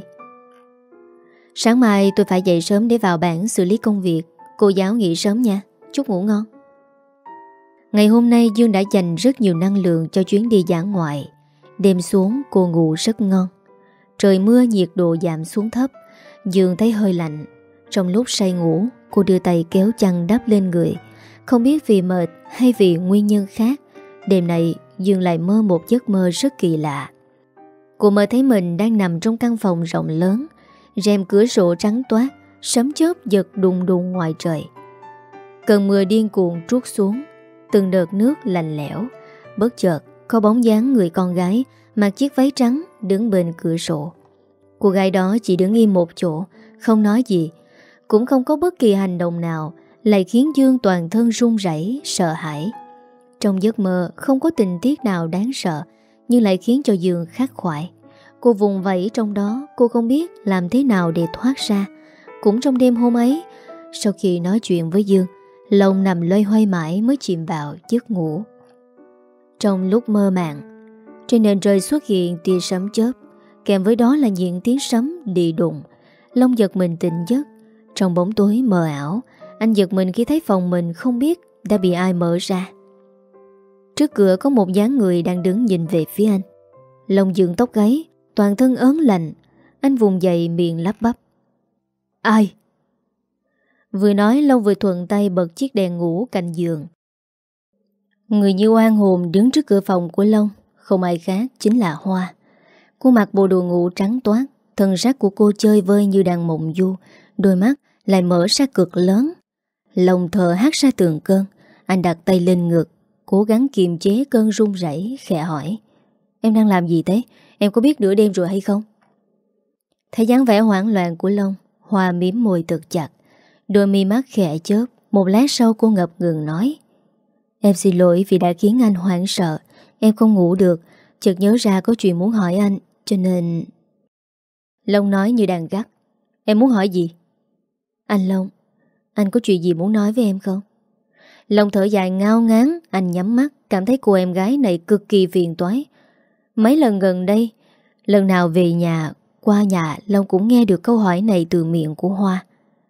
"Sáng mai tôi phải dậy sớm để vào bản xử lý công việc. Cô giáo nghỉ sớm nha, chúc ngủ ngon." Ngày hôm nay Dương đã dành rất nhiều năng lượng cho chuyến đi dã ngoại. Đêm xuống cô ngủ rất ngon. Trời mưa, nhiệt độ giảm xuống thấp. Dương thấy hơi lạnh. Trong lúc say ngủ, cô đưa tay kéo chăn đắp lên người. Không biết vì mệt hay vì nguyên nhân khác, đêm này Dương lại mơ một giấc mơ rất kỳ lạ. Cô mơ thấy mình đang nằm trong căn phòng rộng lớn. Rèm cửa sổ trắng toát, sấm chớp giật đùng đùng ngoài trời. Cơn mưa điên cuồng trút xuống, từng đợt nước lạnh lẽo. Bất chợt có bóng dáng người con gái mặc chiếc váy trắng đứng bên cửa sổ. Cô gái đó chỉ đứng im một chỗ, không nói gì, cũng không có bất kỳ hành động nào, lại khiến Dương toàn thân run rẩy, sợ hãi. Trong giấc mơ không có tình tiết nào đáng sợ, nhưng lại khiến cho Dương khắc khoải. Cô vùng vẫy trong đó, cô không biết làm thế nào để thoát ra. Cũng trong đêm hôm ấy, sau khi nói chuyện với Dương, Long nằm loay hoay mãi mới chìm vào giấc ngủ. Trong lúc mơ màng, trên nền trời xuất hiện tia sấm chớp, kèm với đó là những tiếng sấm đi đụng. Long giật mình tỉnh giấc. Trong bóng tối mờ ảo, anh giật mình khi thấy phòng mình không biết đã bị ai mở ra. Trước cửa có một dáng người đang đứng nhìn về phía anh. Long dựng tóc gáy, toàn thân ớn lạnh. Anh vùng dậy miệng lắp bắp: "Ai?" Vừa nói Long vừa thuận tay bật chiếc đèn ngủ cạnh giường. Người như oan hồn đứng trước cửa phòng của Long, không ai khác chính là Hoa. Cô mặc bộ đồ ngủ trắng toát, thân xác của cô chơi vơi như đang mộng du, đôi mắt lại mở ra cực lớn. Long thở hắt ra từng cơn. Anh đặt tay lên ngực, cố gắng kiềm chế cơn run rẩy, khẽ hỏi: "Em đang làm gì thế? Em có biết nửa đêm rồi hay không?" Thấy dáng vẻ hoảng loạn của Long, Hoa mím môi thật chặt, đôi mi mắt khẽ chớp. Một lát sau cô ngập ngừng nói: "Em xin lỗi vì đã khiến anh hoảng sợ. Em không ngủ được, chợt nhớ ra có chuyện muốn hỏi anh, cho nên..." Long nói như đang gắt: "Em muốn hỏi gì?" "Anh Long, anh có chuyện gì muốn nói với em không?" Long thở dài ngao ngán, anh nhắm mắt, cảm thấy cô em gái này cực kỳ phiền toái. Mấy lần gần đây, lần nào về nhà, qua nhà, Long cũng nghe được câu hỏi này từ miệng của Hoa.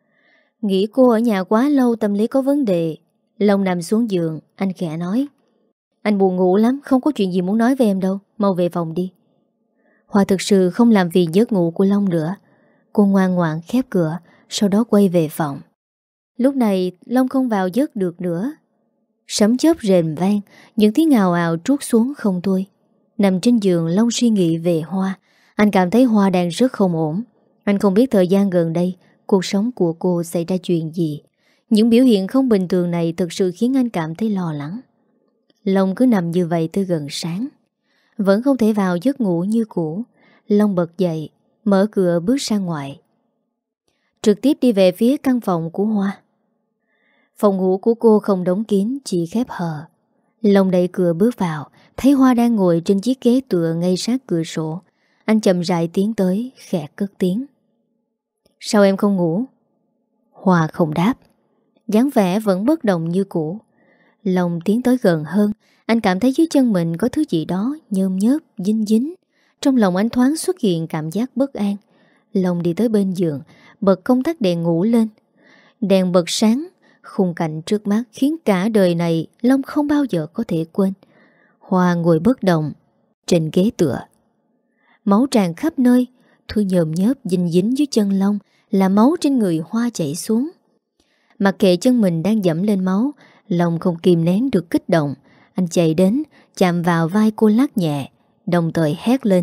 Nghĩ cô ở nhà quá lâu, tâm lý có vấn đề. Long nằm xuống giường, anh khẽ nói: "Anh buồn ngủ lắm, không có chuyện gì muốn nói với em đâu, mau về phòng đi." Hoa thực sự không làm phiền giấc ngủ của Long nữa. Cô ngoan ngoãn khép cửa, sau đó quay về phòng. Lúc này Long không vào giấc được nữa. Sấm chớp rền vang, những tiếng ào ào trút xuống không thôi. Nằm trên giường, Long suy nghĩ về Hoa. Anh cảm thấy Hoa đang rất không ổn. Anh không biết thời gian gần đây cuộc sống của cô xảy ra chuyện gì. Những biểu hiện không bình thường này thực sự khiến anh cảm thấy lo lắng. Long cứ nằm như vậy tới gần sáng, vẫn không thể vào giấc ngủ như cũ. Long bật dậy, mở cửa bước ra ngoài, trực tiếp đi về phía căn phòng của Hoa. Phòng ngủ của cô không đóng kín, chỉ khép hờ. Long đẩy cửa bước vào, thấy Hoa đang ngồi trên chiếc ghế tựa ngay sát cửa sổ. Anh chậm rãi tiến tới, khẽ cất tiếng: "Sao em không ngủ?" Hoa không đáp, dáng vẻ vẫn bất động như cũ. Long tiến tới gần hơn, anh cảm thấy dưới chân mình có thứ gì đó nhơm nhớp, dính dính. Trong lòng anh thoáng xuất hiện cảm giác bất an. Long đi tới bên giường, bật công tắc đèn ngủ lên. Đèn bật sáng, khung cảnh trước mắt khiến cả đời này Long không bao giờ có thể quên. Hoa ngồi bất động trên ghế tựa. Máu tràn khắp nơi, thứ nhờm nhớp dính dính dưới chân Long là máu trên người Hoa chảy xuống. Mặc kệ chân mình đang dẫm lên máu, Long không kìm nén được kích động. Anh chạy đến, chạm vào vai cô lắc nhẹ, đồng thời hét lên: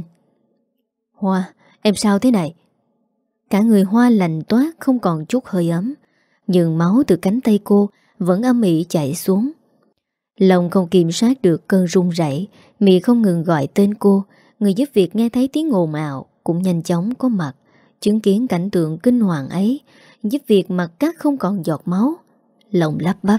"Hoa, em sao thế này?" Cả người Hoa lạnh toát, không còn chút hơi ấm, nhưng máu từ cánh tay cô vẫn âm ỉ chảy xuống. Long không kiểm soát được cơn run rẩy, miệng không ngừng gọi tên cô. Người giúp việc nghe thấy tiếng ồn ào cũng nhanh chóng có mặt, chứng kiến cảnh tượng kinh hoàng ấy. Giúp việc mặt cắt không còn giọt máu. Long lắp bắp: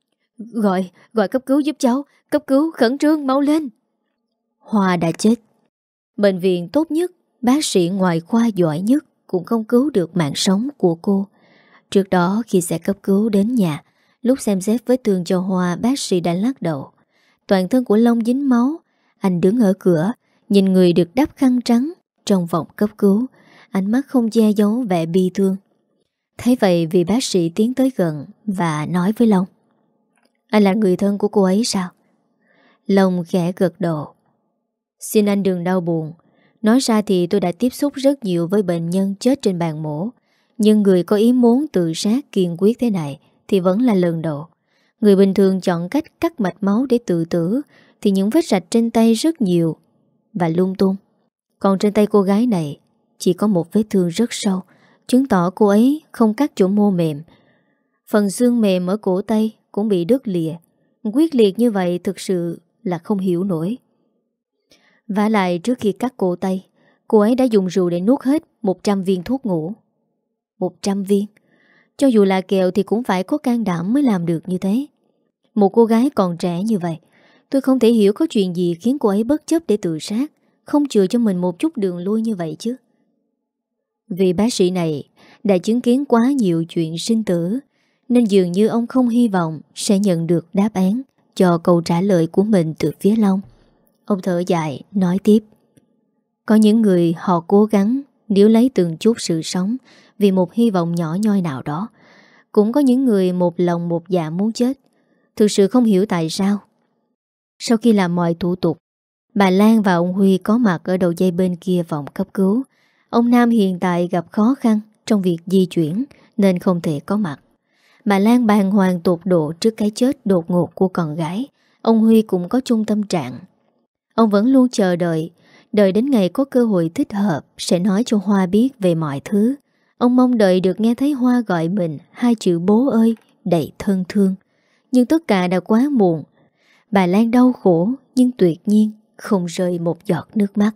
Gọi cấp cứu giúp cháu, cấp cứu khẩn trương, mau lên." Hoa đã chết. Bệnh viện tốt nhất, bác sĩ ngoại khoa giỏi nhất cũng không cứu được mạng sống của cô. Trước đó khi xe cấp cứu đến nhà, lúc xem xét vết thương cho Hoa, bác sĩ đã lắc đầu. Toàn thân của Long dính máu. Anh đứng ở cửa, nhìn người được đắp khăn trắng trong phòng cấp cứu, ánh mắt không che giấu vẻ bi thương. Thấy vậy, vị bác sĩ tiến tới gần và nói với Long: "Anh là người thân của cô ấy sao?" Long khẽ gật đầu: "Xin anh đừng đau buồn. Nói ra thì tôi đã tiếp xúc rất nhiều với bệnh nhân chết trên bàn mổ, nhưng người có ý muốn tự sát kiên quyết thế này thì vẫn là lần đầu. Người bình thường chọn cách cắt mạch máu để tự tử thì những vết rạch trên tay rất nhiều và lung tung. Còn trên tay cô gái này chỉ có một vết thương rất sâu, chứng tỏ cô ấy không cắt chỗ mô mềm. Phần xương mềm ở cổ tay cũng bị đứt lìa. Quyết liệt như vậy thực sự là không hiểu nổi. Vả lại trước khi cắt cổ tay, cô ấy đã dùng rượu để nuốt hết 100 viên thuốc ngủ. 100 viên. Cho dù là kẹo thì cũng phải có can đảm mới làm được như thế. Một cô gái còn trẻ như vậy, tôi không thể hiểu có chuyện gì khiến cô ấy bất chấp để tự sát, không chừa cho mình một chút đường lui như vậy chứ. Vì bác sĩ này đã chứng kiến quá nhiều chuyện sinh tử, nên dường như ông không hy vọng sẽ nhận được đáp án cho câu trả lời của mình từ phía Long. Ông thở dài, nói tiếp. Có những người họ cố gắng níu lấy từng chút sự sống vì một hy vọng nhỏ nhoi nào đó. Cũng có những người một lòng một dạ muốn chết. Thực sự không hiểu tại sao. Sau khi làm mọi thủ tục, bà Lan và ông Huy có mặt ở đầu dây bên kia phòng cấp cứu. Ông Nam hiện tại gặp khó khăn trong việc di chuyển nên không thể có mặt. Bà Lan bàng hoàng tột độ trước cái chết đột ngột của con gái. Ông Huy cũng có chung tâm trạng. Ông vẫn luôn chờ đợi đến ngày có cơ hội thích hợp sẽ nói cho Hoa biết về mọi thứ. Ông mong đợi được nghe thấy Hoa gọi mình hai chữ bố ơi đầy thân thương. Nhưng tất cả đã quá muộn. Bà Lan đau khổ nhưng tuyệt nhiên không rơi một giọt nước mắt.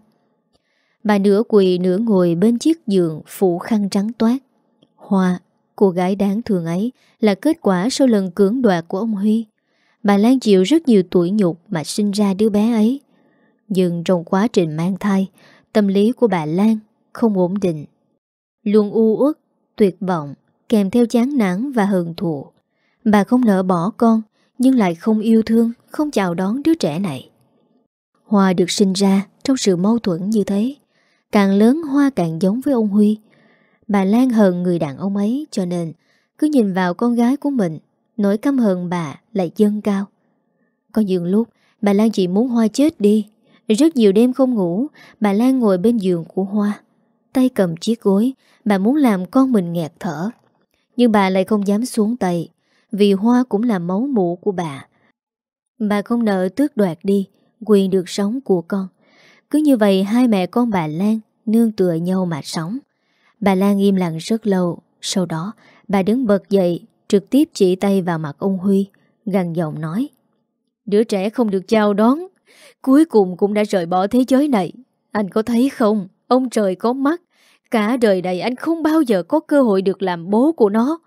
Bà nửa quỳ nửa ngồi bên chiếc giường phủ khăn trắng toát. Hoa, cô gái đáng thương ấy, là kết quả sau lần cưỡng đoạt của ông Huy. Bà Lan chịu rất nhiều tủi nhục mà sinh ra đứa bé ấy. Nhưng trong quá trình mang thai, tâm lý của bà Lan không ổn định. Luôn u uất, tuyệt vọng, kèm theo chán nản và hờn thù. Bà không nỡ bỏ con, nhưng lại không yêu thương, không chào đón đứa trẻ này. Hoa được sinh ra trong sự mâu thuẫn như thế. Càng lớn Hoa càng giống với ông Huy. Bà Lan hờn người đàn ông ấy, cho nên cứ nhìn vào con gái của mình, nỗi căm hờn bà lại dâng cao. Có những lúc bà Lan chỉ muốn Hoa chết đi. Rất nhiều đêm không ngủ, bà Lan ngồi bên giường của Hoa, tay cầm chiếc gối. Bà muốn làm con mình nghẹt thở, nhưng bà lại không dám xuống tay, vì Hoa cũng là máu mủ của bà. Bà không nỡ tước đoạt đi quyền được sống của con. Cứ như vậy hai mẹ con bà Lan nương tựa nhau mà sống. Bà Lan im lặng rất lâu. Sau đó bà đứng bật dậy, trực tiếp chỉ tay vào mặt ông Huy, gằn giọng nói: Đứa trẻ không được chào đón, cuối cùng cũng đã rời bỏ thế giới này. Anh có thấy không? Ông trời có mắt. Cả đời này anh không bao giờ có cơ hội được làm bố của nó.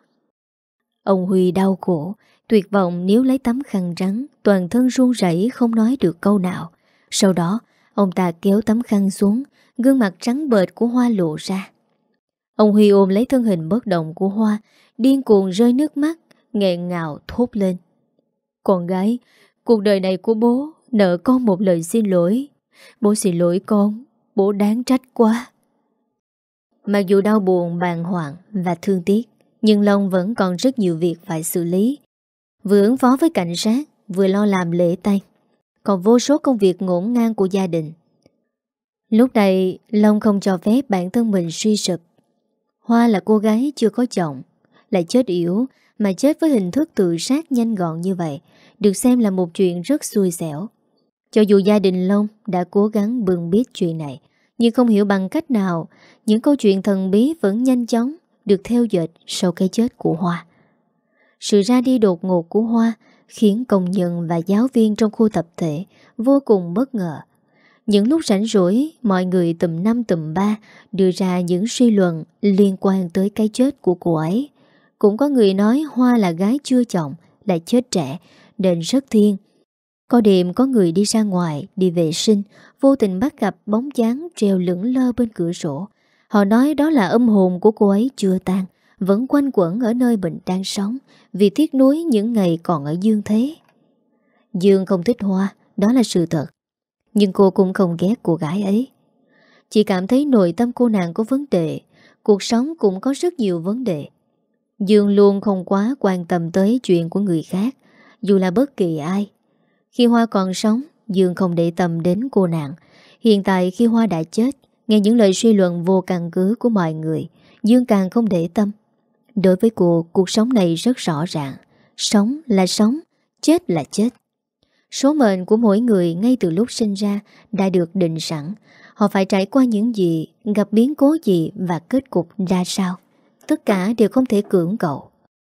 Ông Huy đau khổ, tuyệt vọng níu lấy tấm khăn trắng, toàn thân run rẩy không nói được câu nào. Sau đó ông ta kéo tấm khăn xuống, gương mặt trắng bệch của Hoa lộ ra. Ông Huy ôm lấy thân hình bất động của Hoa, điên cuồng rơi nước mắt, nghẹn ngào thốt lên: Con gái, cuộc đời này của bố nợ con một lời xin lỗi. Bố xin lỗi con, bố đáng trách quá. Mặc dù đau buồn, bàng hoàng và thương tiếc, nhưng Long vẫn còn rất nhiều việc phải xử lý. Vừa ứng phó với cảnh sát, vừa lo làm lễ tang, còn vô số công việc ngổn ngang của gia đình. Lúc này Long không cho phép bản thân mình suy sụp. Hoa là cô gái chưa có chồng, lại chết yểu, mà chết với hình thức tự sát nhanh gọn như vậy được xem là một chuyện rất xui xẻo. Cho dù gia đình Long đã cố gắng bưng bít chuyện này, nhưng không hiểu bằng cách nào những câu chuyện thần bí vẫn nhanh chóng được theo dệt sau cái chết của Hoa. Sự ra đi đột ngột của Hoa khiến công nhân và giáo viên trong khu tập thể vô cùng bất ngờ. Những lúc rảnh rỗi, mọi người tùm năm tùm ba đưa ra những suy luận liên quan tới cái chết của cô ấy. Cũng có người nói Hoa là gái chưa chồng, lại chết trẻ nên rất thiên. Có đêm có người đi ra ngoài, đi vệ sinh, vô tình bắt gặp bóng dáng treo lững lơ bên cửa sổ. Họ nói đó là âm hồn của cô ấy chưa tan, vẫn quanh quẩn ở nơi mình đang sống, vì tiếc nuối những ngày còn ở dương thế. Dương không thích Hoa, đó là sự thật. Nhưng cô cũng không ghét cô gái ấy. Chỉ cảm thấy nội tâm cô nàng có vấn đề, cuộc sống cũng có rất nhiều vấn đề. Dương luôn không quá quan tâm tới chuyện của người khác, dù là bất kỳ ai. Khi Hoa còn sống, Dương không để tâm đến cô nàng. Hiện tại khi Hoa đã chết, nghe những lời suy luận vô căn cứ của mọi người, Dương càng không để tâm. Đối với cô, cuộc sống này rất rõ ràng. Sống là sống, chết là chết. Số mệnh của mỗi người ngay từ lúc sinh ra đã được định sẵn. Họ phải trải qua những gì, gặp biến cố gì và kết cục ra sao. tất cả đều không thể cưỡng cậu.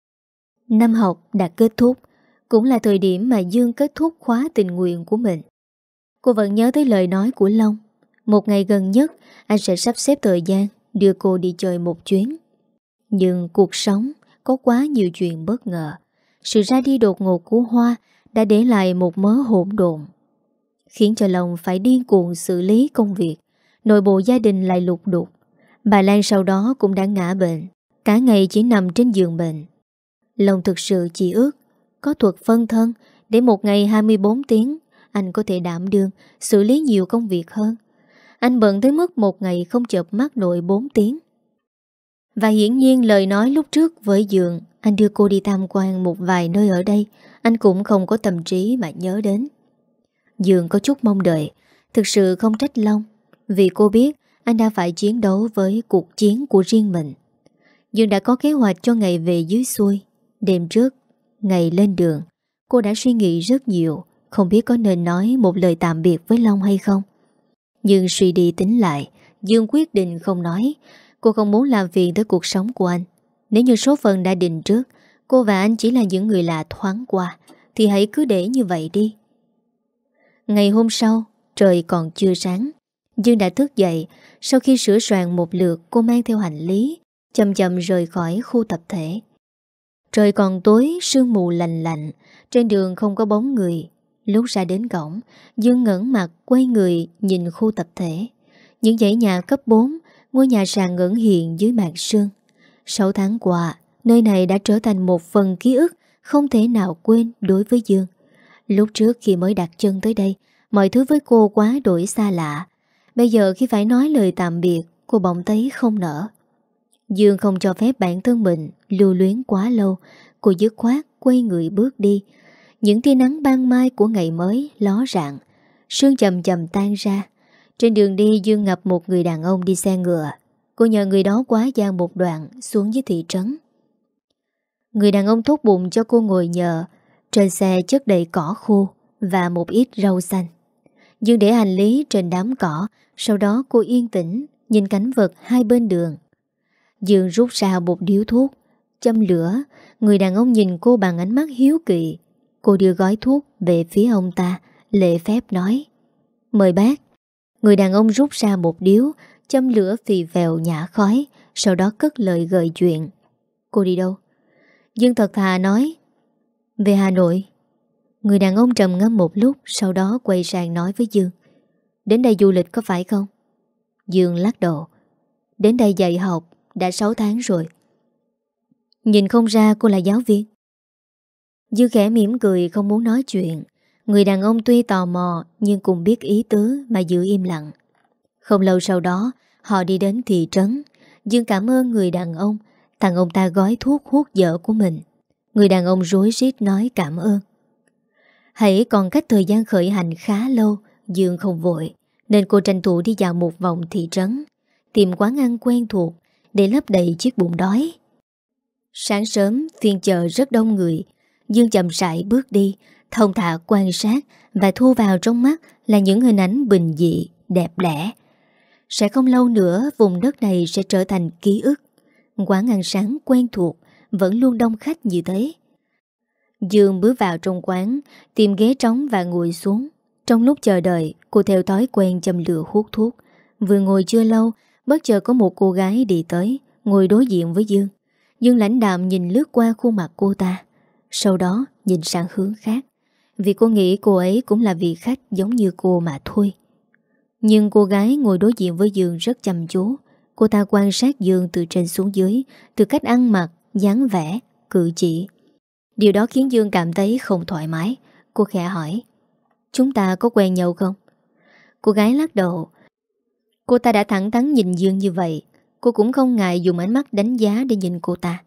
Năm học đã kết thúc, cũng là thời điểm mà Dương kết thúc khóa tình nguyện của mình. Cô vẫn nhớ tới lời nói của Long. Một ngày gần nhất, anh sẽ sắp xếp thời gian đưa cô đi chơi một chuyến. Nhưng cuộc sống có quá nhiều chuyện bất ngờ. Sự ra đi đột ngột của Hoa đã để lại một mớ hỗn độn, khiến cho Long phải điên cuồng xử lý công việc. Nội bộ gia đình lại lục đục. Bà Lan sau đó cũng đã ngã bệnh, cả ngày chỉ nằm trên giường bệnh. Long thực sự chỉ ước có thuật phân thân để một ngày 24 tiếng anh có thể đảm đương xử lý nhiều công việc hơn. Anh bận tới mức một ngày không chợp mắt nổi 4 tiếng. Và hiển nhiên lời nói lúc trước với Dượng, anh đưa cô đi tham quan một vài nơi ở đây, anh cũng không có tâm trí mà nhớ đến. Dượng có chút mong đợi, thực sự không trách Long, vì cô biết anh đang phải chiến đấu với cuộc chiến của riêng mình. Dương đã có kế hoạch cho ngày về dưới xuôi. Đêm trước, ngày lên đường, cô đã suy nghĩ rất nhiều, không biết có nên nói một lời tạm biệt với Long hay không. Nhưng suy đi tính lại, Dương quyết định không nói. Cô không muốn làm phiền tới cuộc sống của anh. Nếu như số phận đã định trước, cô và anh chỉ là những người lạ thoáng qua, thì hãy cứ để như vậy đi. Ngày hôm sau, trời còn chưa sáng, Dương đã thức dậy. Sau khi sửa soạn một lượt, cô mang theo hành lý, chậm chậm rời khỏi khu tập thể. Trời còn tối, sương mù lạnh lạnh, trên đường không có bóng người. Lúc ra đến cổng, Dương ngẩng mặt quay người nhìn khu tập thể. Những dãy nhà cấp 4, ngôi nhà sàn ngẩn hiện dưới màn sương. 6 tháng qua, nơi này đã trở thành một phần ký ức không thể nào quên đối với Dương. Lúc trước khi mới đặt chân tới đây, mọi thứ với cô quá đổi xa lạ. Bây giờ khi phải nói lời tạm biệt, cô bỗng thấy không nỡ. Dương không cho phép bản thân mình lưu luyến quá lâu. Cô dứt khoát quay người bước đi. Những tia nắng ban mai của ngày mới ló rạng, sương chậm chậm tan ra. Trên đường đi, Dương gặp một người đàn ông đi xe ngựa. Cô nhờ người đó quá giang một đoạn xuống dưới thị trấn. Người đàn ông tốt bụng cho cô ngồi nhờ. Trên xe chất đầy cỏ khô và một ít rau xanh. Dương để hành lý trên đám cỏ. Sau đó cô yên tĩnh nhìn cảnh vật hai bên đường. Dương rút ra một điếu thuốc, châm lửa. Người đàn ông nhìn cô bằng ánh mắt hiếu kỳ. Cô đưa gói thuốc về phía ông ta, lễ phép nói: "Mời bác." Người đàn ông rút ra một điếu, châm lửa phì phèo nhả khói, sau đó cất lời gợi chuyện: "Cô đi đâu?" Dương thật thà nói: "Về Hà Nội." Người đàn ông trầm ngâm một lúc, sau đó quay sang nói với Dương: "Đến đây du lịch có phải không?" Dương lắc đầu: "Đến đây dạy học đã 6 tháng rồi." "Nhìn không ra cô là giáo viên." Dương khẽ mỉm cười không muốn nói chuyện. Người đàn ông tuy tò mò nhưng cũng biết ý tứ mà giữ im lặng. Không lâu sau đó, họ đi đến thị trấn. Dương cảm ơn người đàn ông, tặng ông ta gói thuốc hút dở của mình. Người đàn ông rối rít nói cảm ơn. Hãy còn cách thời gian khởi hành khá lâu, Dương không vội, nên cô tranh thủ đi dạo một vòng thị trấn, tìm quán ăn quen thuộc để lấp đầy chiếc bụng đói. Sáng sớm, phiên chợ rất đông người. Dương chậm rãi bước đi, thông thả quan sát và thu vào trong mắt là những hình ảnh bình dị, đẹp đẽ. Sẽ không lâu nữa, vùng đất này sẽ trở thành ký ức. Quán ăn sáng quen thuộc vẫn luôn đông khách như thế. Dương bước vào trong quán, tìm ghế trống và ngồi xuống. Trong lúc chờ đợi, cô theo thói quen châm lửa hút thuốc. Vừa ngồi chưa lâu, bất chợt có một cô gái đi tới, ngồi đối diện với Dương. Dương lãnh đạm nhìn lướt qua khuôn mặt cô ta, sau đó nhìn sang hướng khác, vì cô nghĩ cô ấy cũng là vị khách giống như cô mà thôi. Nhưng cô gái ngồi đối diện với Dương rất chăm chú. Cô ta quan sát Dương từ trên xuống dưới, từ cách ăn mặc, dáng vẻ, cử chỉ. Điều đó khiến Dương cảm thấy không thoải mái. Cô khẽ hỏi: "Chúng ta có quen nhau không?" Cô gái lắc đầu. Cô ta đã thẳng thắn nhìn Dương như vậy, cô cũng không ngại dùng ánh mắt đánh giá để nhìn cô ta.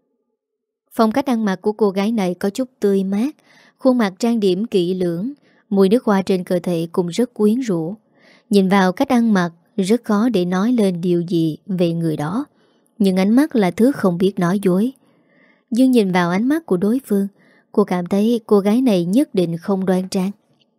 Phong cách ăn mặc của cô gái này có chút tươi mát, khuôn mặt trang điểm kỹ lưỡng, mùi nước hoa trên cơ thể cũng rất quyến rũ. Nhìn vào cách ăn mặc, rất khó để nói lên điều gì về người đó. Nhưng ánh mắt là thứ không biết nói dối. Dương nhìn vào ánh mắt của đối phương, cô cảm thấy cô gái này nhất định không đoan trang.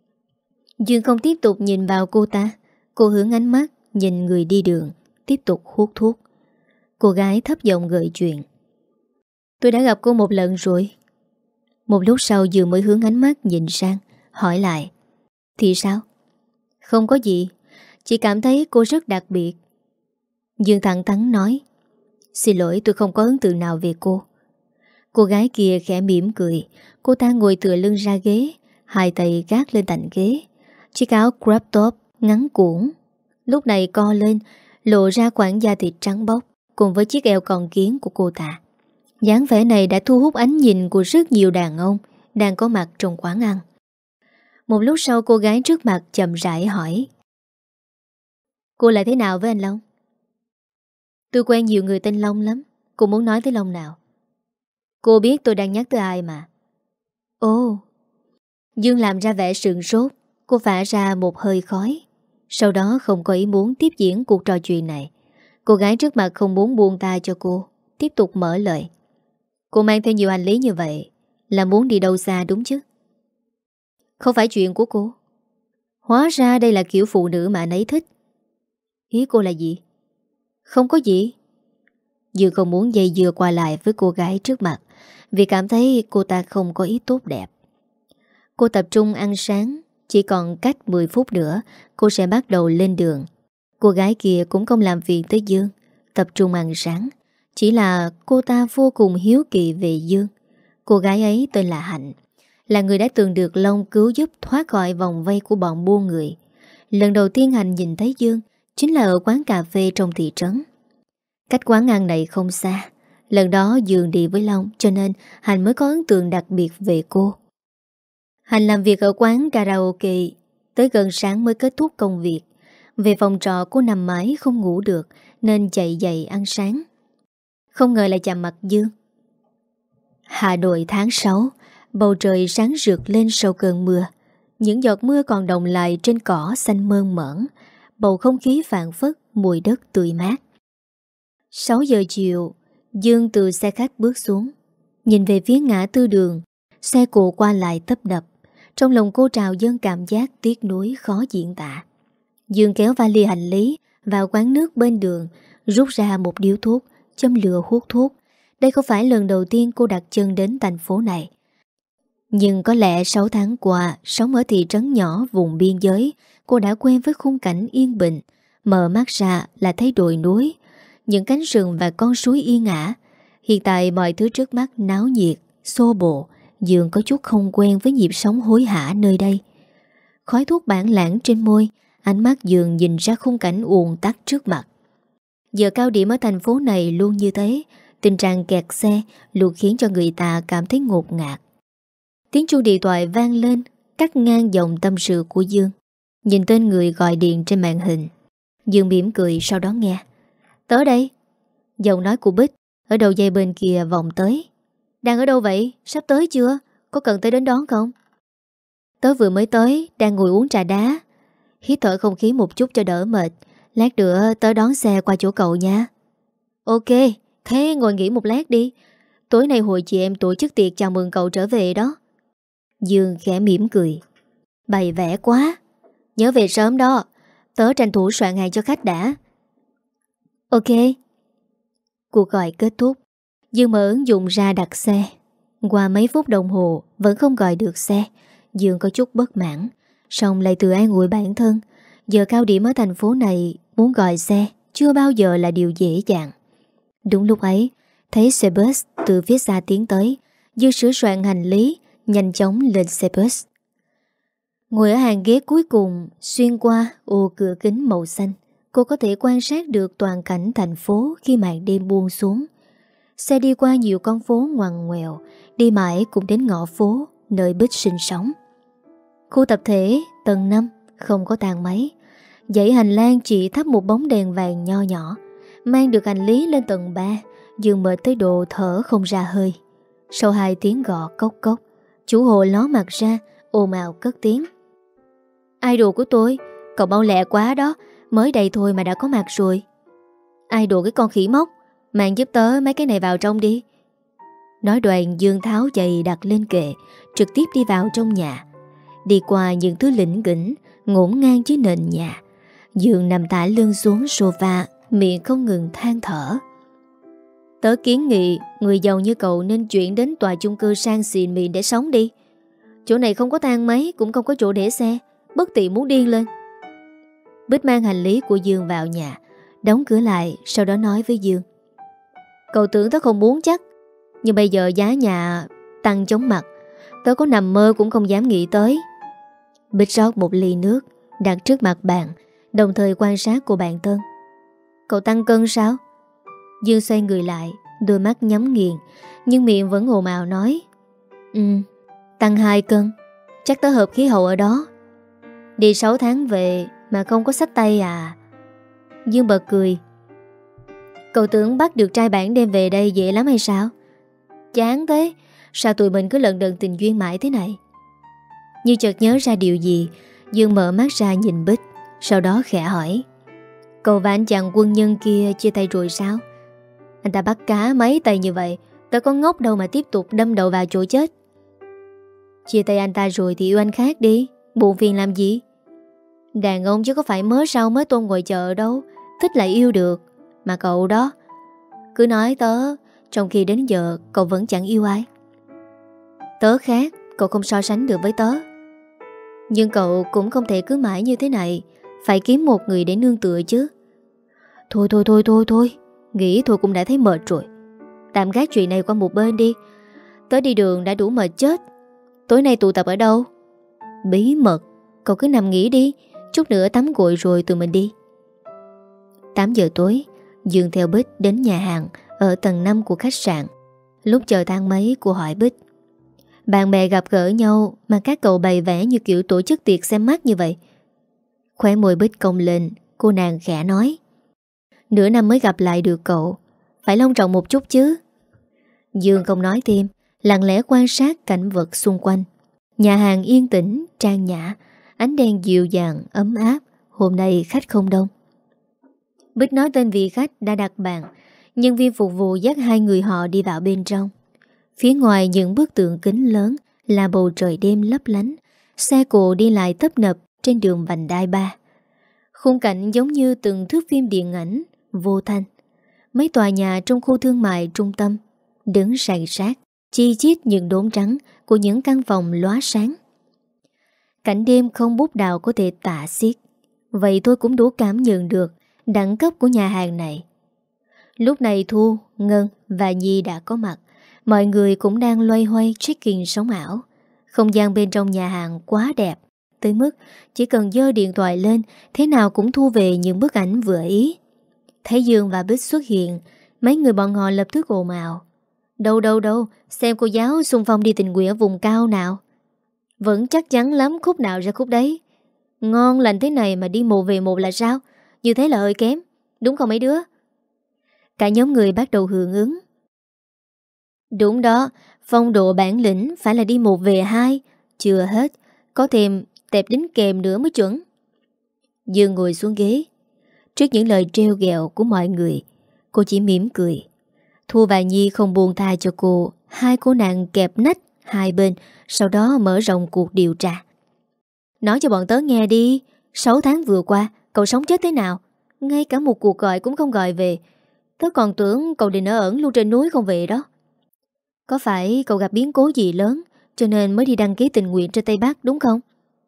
Dương không tiếp tục nhìn vào cô ta. Cô hướng ánh mắt nhìn người đi đường, tiếp tục hút thuốc. Cô gái thấp giọng gợi chuyện. Tôi đã gặp cô một lần rồi. Một lúc sau Dương mới hướng ánh mắt nhìn sang, hỏi lại. Thì sao? Không có gì, chỉ cảm thấy cô rất đặc biệt. Dương thẳng thắn nói. Xin lỗi, tôi không có ấn tượng nào về cô. Cô gái kia khẽ mỉm cười. Cô ta ngồi tựa lưng ra ghế, hai tay gác lên thành ghế. Chiếc áo crop top ngắn cuộn lúc này co lên, lộ ra khoảng da thịt trắng bóc, cùng với chiếc eo còn kiến của cô ta. dáng vẻ này đã thu hút ánh nhìn của rất nhiều đàn ông đang có mặt trong quán ăn. Một lúc sau cô gái trước mặt chậm rãi hỏi. Cô lại thế nào với anh Long? Tôi quen nhiều người tên Long lắm. Cô muốn nói tới Long nào? Cô biết tôi đang nhắc tới ai mà. Ồ. Dương làm ra vẻ sượng sốt. Cô phả ra một hơi khói. Sau đó không có ý muốn tiếp diễn cuộc trò chuyện này. Cô gái trước mặt không muốn buông tay cho cô, tiếp tục mở lời. Cô mang theo nhiều hành lý như vậy là muốn đi đâu xa đúng chứ? Không phải chuyện của cô. Hóa ra đây là kiểu phụ nữ mà anh ấy thích. Ý cô là gì? Không có gì. Dương không muốn dây dưa qua lại với cô gái trước mặt vì cảm thấy cô ta không có ý tốt đẹp. Cô tập trung ăn sáng. Chỉ còn cách 10 phút nữa cô sẽ bắt đầu lên đường. Cô gái kia cũng không làm việc tới Dương, tập trung ăn sáng. Chỉ là cô ta vô cùng hiếu kỳ về Dương. Cô gái ấy tên là Hạnh, là người đã từng được Long cứu giúp thoát khỏi vòng vây của bọn buôn người. Lần đầu tiên Hạnh nhìn thấy Dương chính là ở quán cà phê trong thị trấn. Cách quán ăn này không xa. Lần đó Dương đi với Long cho nên Hạnh mới có ấn tượng đặc biệt về cô. Hạnh làm việc ở quán karaoke, tới gần sáng mới kết thúc công việc. Về phòng trọ cô nằm mãi không ngủ được nên chạy dậy ăn sáng. Không ngờ lại chạm mặt Dương. Hà Nội tháng 6, bầu trời sáng rực lên sau cơn mưa. Những giọt mưa còn đọng lại trên cỏ xanh mơn mởn. Bầu không khí phảng phất mùi đất tươi mát. 6 giờ chiều, Dương từ xe khách bước xuống. Nhìn về phía ngã tư đường, xe cộ qua lại tấp đập. Trong lòng cô trào dâng cảm giác tiếc nuối khó diễn tả. Dương kéo vali hành lý vào quán nước bên đường, rút ra một điếu thuốc, châm lửa hút thuốc. Đây không phải lần đầu tiên cô đặt chân đến thành phố này. Nhưng có lẽ 6 tháng qua, sống ở thị trấn nhỏ vùng biên giới, cô đã quen với khung cảnh yên bình. Mở mắt ra là thấy đồi núi, những cánh rừng và con suối yên ả. Hiện tại mọi thứ trước mắt náo nhiệt, xô bồ. Dương có chút không quen với nhịp sống hối hả nơi đây. Khói thuốc bản lãng trên môi, ánh mắt Dương nhìn ra khung cảnh ùn tắc trước mặt. Giờ cao điểm ở thành phố này luôn như thế, tình trạng kẹt xe luôn khiến cho người ta cảm thấy ngột ngạt. Tiếng chuông điện thoại vang lên, cắt ngang dòng tâm sự của Dương. Nhìn tên người gọi điện trên màn hình, Dương mỉm cười sau đó nghe. Tới đây. Giọng nói của Bích ở đầu dây bên kia vọng tới. Đang ở đâu vậy? Sắp tới chưa? Có cần tới đến đón không? Tớ vừa mới tới, đang ngồi uống trà đá. Hít thở không khí một chút cho đỡ mệt. Lát nữa tớ đón xe qua chỗ cậu nha. Ok, thế ngồi nghỉ một lát đi. Tối nay hội chị em tổ chức tiệc chào mừng cậu trở về đó. Dương khẽ mỉm cười. Bày vẽ quá. Nhớ về sớm đó. Tớ tranh thủ soạn hàng cho khách đã. Ok. Cuộc gọi kết thúc. Dương mở ứng dụng ra đặt xe. Qua mấy phút đồng hồ vẫn không gọi được xe. Dương có chút bất mãn, song lại tự an ủi bản thân. Giờ cao điểm ở thành phố này, muốn gọi xe chưa bao giờ là điều dễ dàng. Đúng lúc ấy, thấy xe bus từ phía xa tiến tới. Dương sửa soạn hành lý, nhanh chóng lên xe bus. Ngồi ở hàng ghế cuối cùng, xuyên qua ô cửa kính màu xanh, cô có thể quan sát được toàn cảnh thành phố khi màn đêm buông xuống. Xe đi qua nhiều con phố ngoằn ngoèo, đi mãi cũng đến ngõ phố nơi Bích sinh sống. Khu tập thể tầng 5 không có thang máy. Dãy hành lang chỉ thắp một bóng đèn vàng nho nhỏ. Mang được hành lý lên tầng 3, Dương mệt tới độ thở không ra hơi. Sau 2 tiếng gõ cốc cốc, chủ hộ ló mặt ra, ồn ào cất tiếng. Idol của tôi, cậu mau lẹ quá đó, mới đây thôi mà đã có mặt rồi. Idol cái con khỉ mốc, mang giúp tớ mấy cái này vào trong đi. Nói đoạn Dương tháo giày đặt lên kệ, trực tiếp đi vào trong nhà. Đi qua những thứ lỉnh kỉnh ngổn ngang dưới nền nhà, Dương nằm thả lưng xuống sofa, miệng không ngừng than thở. Tớ kiến nghị người giàu như cậu nên chuyển đến tòa chung cư sang xịn mịn để sống đi. Chỗ này không có thang máy, cũng không có chỗ để xe, bất tiện muốn điên lên. Bích mang hành lý của Dương vào nhà, đóng cửa lại, sau đó nói với Dương: Cậu tưởng tớ không muốn chắc, nhưng bây giờ giá nhà tăng chóng mặt, tớ có nằm mơ cũng không dám nghĩ tới. Bích rót một ly nước đặt trước mặt bạn, đồng thời quan sát cô bạn thân. Cậu tăng cân sao? Dương xoay người lại, đôi mắt nhắm nghiền, nhưng miệng vẫn ồn ào nói: Tăng 2 cân. Chắc tớ hợp khí hậu ở đó. Đi 6 tháng về mà không có xách tay à? Dương bật cười: Cậu tưởng bắt được trai bản đem về đây dễ lắm hay sao? Chán thế. Sao tụi mình cứ lận đận tình duyên mãi thế này? Như chợt nhớ ra điều gì, Dương mở mắt ra nhìn Bích, sau đó khẽ hỏi: Cậu và anh chàng quân nhân kia chia tay rồi sao? Anh ta bắt cá mấy tay như vậy, tớ có ngốc đâu mà tiếp tục đâm đầu vào chỗ chết. Chia tay anh ta rồi thì yêu anh khác đi, buồn phiền làm gì? Đàn ông chứ có phải mớ rau mới tôm ngồi chợ đâu, thích lại yêu được. Mà cậu đó, cứ nói tớ, trong khi đến giờ cậu vẫn chẳng yêu ai. Tớ khác, cậu không so sánh được với tớ. Nhưng cậu cũng không thể cứ mãi như thế này, phải kiếm một người để nương tựa chứ. Thôi, nghĩ thôi cũng đã thấy mệt rồi. Tạm gác chuyện này qua một bên đi. Tớ đi đường đã đủ mệt chết. Tối nay tụ tập ở đâu? Bí mật, cậu cứ nằm nghỉ đi, chút nữa tắm gội rồi tụi mình đi. 8 giờ tối, Dương theo Bích đến nhà hàng ở tầng 5 của khách sạn. Lúc chờ thang máy, cô hỏi Bích: Bạn bè gặp gỡ nhau mà các cậu bày vẽ như kiểu tổ chức tiệc xem mắt như vậy. Khóe môi Bích cong lên, cô nàng khẽ nói: Nửa năm mới gặp lại được cậu, phải long trọng một chút chứ. Dương không nói thêm, lặng lẽ quan sát cảnh vật xung quanh. Nhà hàng yên tĩnh, trang nhã, ánh đèn dịu dàng, ấm áp. Hôm nay khách không đông. Bích nói tên vị khách đã đặt bàn. Nhân viên phục vụ dắt hai người họ đi vào bên trong. Phía ngoài những bức tường kính lớn là bầu trời đêm lấp lánh. Xe cộ đi lại tấp nập trên đường vành đai 3. Khung cảnh giống như từng thước phim điện ảnh vô thanh. Mấy tòa nhà trong khu thương mại trung tâm đứng sàn sát, chi chít những đốm trắng của những căn phòng lóa sáng. Cảnh đêm không bút đào có thể tả xiết. Vậy tôi cũng đủ cảm nhận được đẳng cấp của nhà hàng này. Lúc này Thu, Ngân và Nhi đã có mặt. Mọi người cũng đang loay hoay check-in sống ảo. Không gian bên trong nhà hàng quá đẹp, tới mức chỉ cần giơ điện thoại lên, thế nào cũng thu về những bức ảnh vừa ý. Thấy Dương và Bích xuất hiện, mấy người bọn họ lập tức ồn ào: Đâu, xem cô giáo xung phong đi tình nguyện ở vùng cao nào. Vẫn chắc chắn lắm, khúc nào ra khúc đấy. Ngon lành thế này mà đi một về một là sao? Như thế là hơi kém, đúng không mấy đứa? Cả nhóm người bắt đầu hưởng ứng. Đúng đó, phong độ bản lĩnh phải là đi một về hai. Chưa hết, có thêm tệp đính kèm nữa mới chuẩn. Dương ngồi xuống ghế. Trước những lời trêu ghẹo của mọi người, cô chỉ mỉm cười. Thu và Nhi không buông tha cho cô. Hai cô nàng kẹp nách hai bên, sau đó mở rộng cuộc điều tra. Nói cho bọn tớ nghe đi, 6 tháng vừa qua cậu sống chết thế nào? Ngay cả một cuộc gọi cũng không gọi về. Tớ còn tưởng cậu định ở ẩn luôn trên núi không về đó. Có phải cậu gặp biến cố gì lớn cho nên mới đi đăng ký tình nguyện trên Tây Bắc đúng không?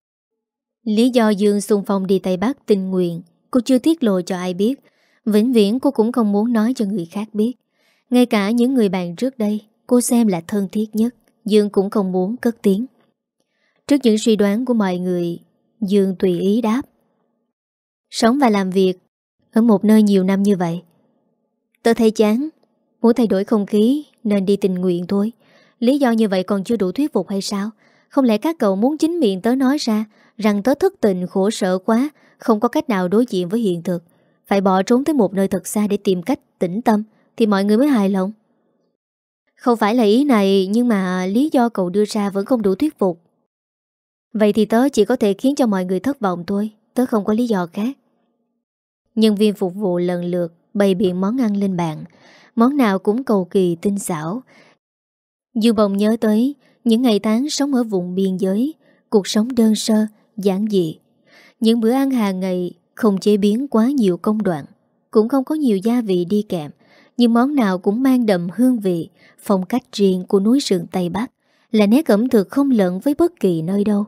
Lý do Dương xung phong đi Tây Bắc tình nguyện cô chưa tiết lộ cho ai biết. Vĩnh viễn cô cũng không muốn nói cho người khác biết. Ngay cả những người bạn trước đây cô xem là thân thiết nhất, Dương cũng không muốn cất tiếng. Trước những suy đoán của mọi người, Dương tùy ý đáp: Sống và làm việc ở một nơi nhiều năm như vậy, tớ thấy chán, muốn thay đổi không khí nên đi tình nguyện thôi. Lý do như vậy còn chưa đủ thuyết phục hay sao? Không lẽ các cậu muốn chính miệng tớ nói ra rằng tớ thất tình khổ sở quá, không có cách nào đối diện với hiện thực, phải bỏ trốn tới một nơi thật xa để tìm cách tĩnh tâm thì mọi người mới hài lòng? Không phải là ý này, nhưng mà lý do cậu đưa ra vẫn không đủ thuyết phục. Vậy thì tớ chỉ có thể khiến cho mọi người thất vọng thôi, tớ không có lý do khác. Nhân viên phục vụ lần lượt bày biện món ăn lên bàn, món nào cũng cầu kỳ tinh xảo. Dương bỗng nhớ tới những ngày tháng sống ở vùng biên giới, cuộc sống đơn sơ, giản dị. Những bữa ăn hàng ngày không chế biến quá nhiều công đoạn, cũng không có nhiều gia vị đi kèm, nhưng món nào cũng mang đậm hương vị, phong cách riêng của núi rừng Tây Bắc, là nét ẩm thực không lẫn với bất kỳ nơi đâu.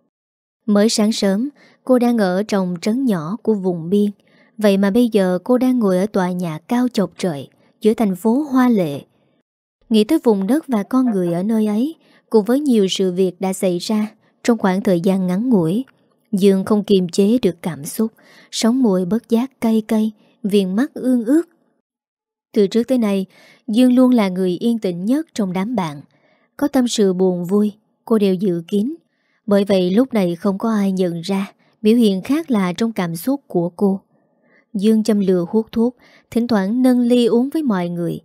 Mới sáng sớm, cô đang ở trong trấn nhỏ của vùng biên, vậy mà bây giờ cô đang ngồi ở tòa nhà cao chọc trời, giữa thành phố hoa lệ. Nghĩ tới vùng đất và con người ở nơi ấy, cùng với nhiều sự việc đã xảy ra trong khoảng thời gian ngắn ngủi, Dương không kiềm chế được cảm xúc, sống mũi bất giác cay cay, viền mắt ương ướt. Từ trước tới nay, Dương luôn là người yên tĩnh nhất trong đám bạn. Có tâm sự buồn vui, cô đều giữ kín. Bởi vậy lúc này không có ai nhận ra biểu hiện khác lạ trong cảm xúc của cô. Dương châm lửa hút thuốc, thỉnh thoảng nâng ly uống với mọi người.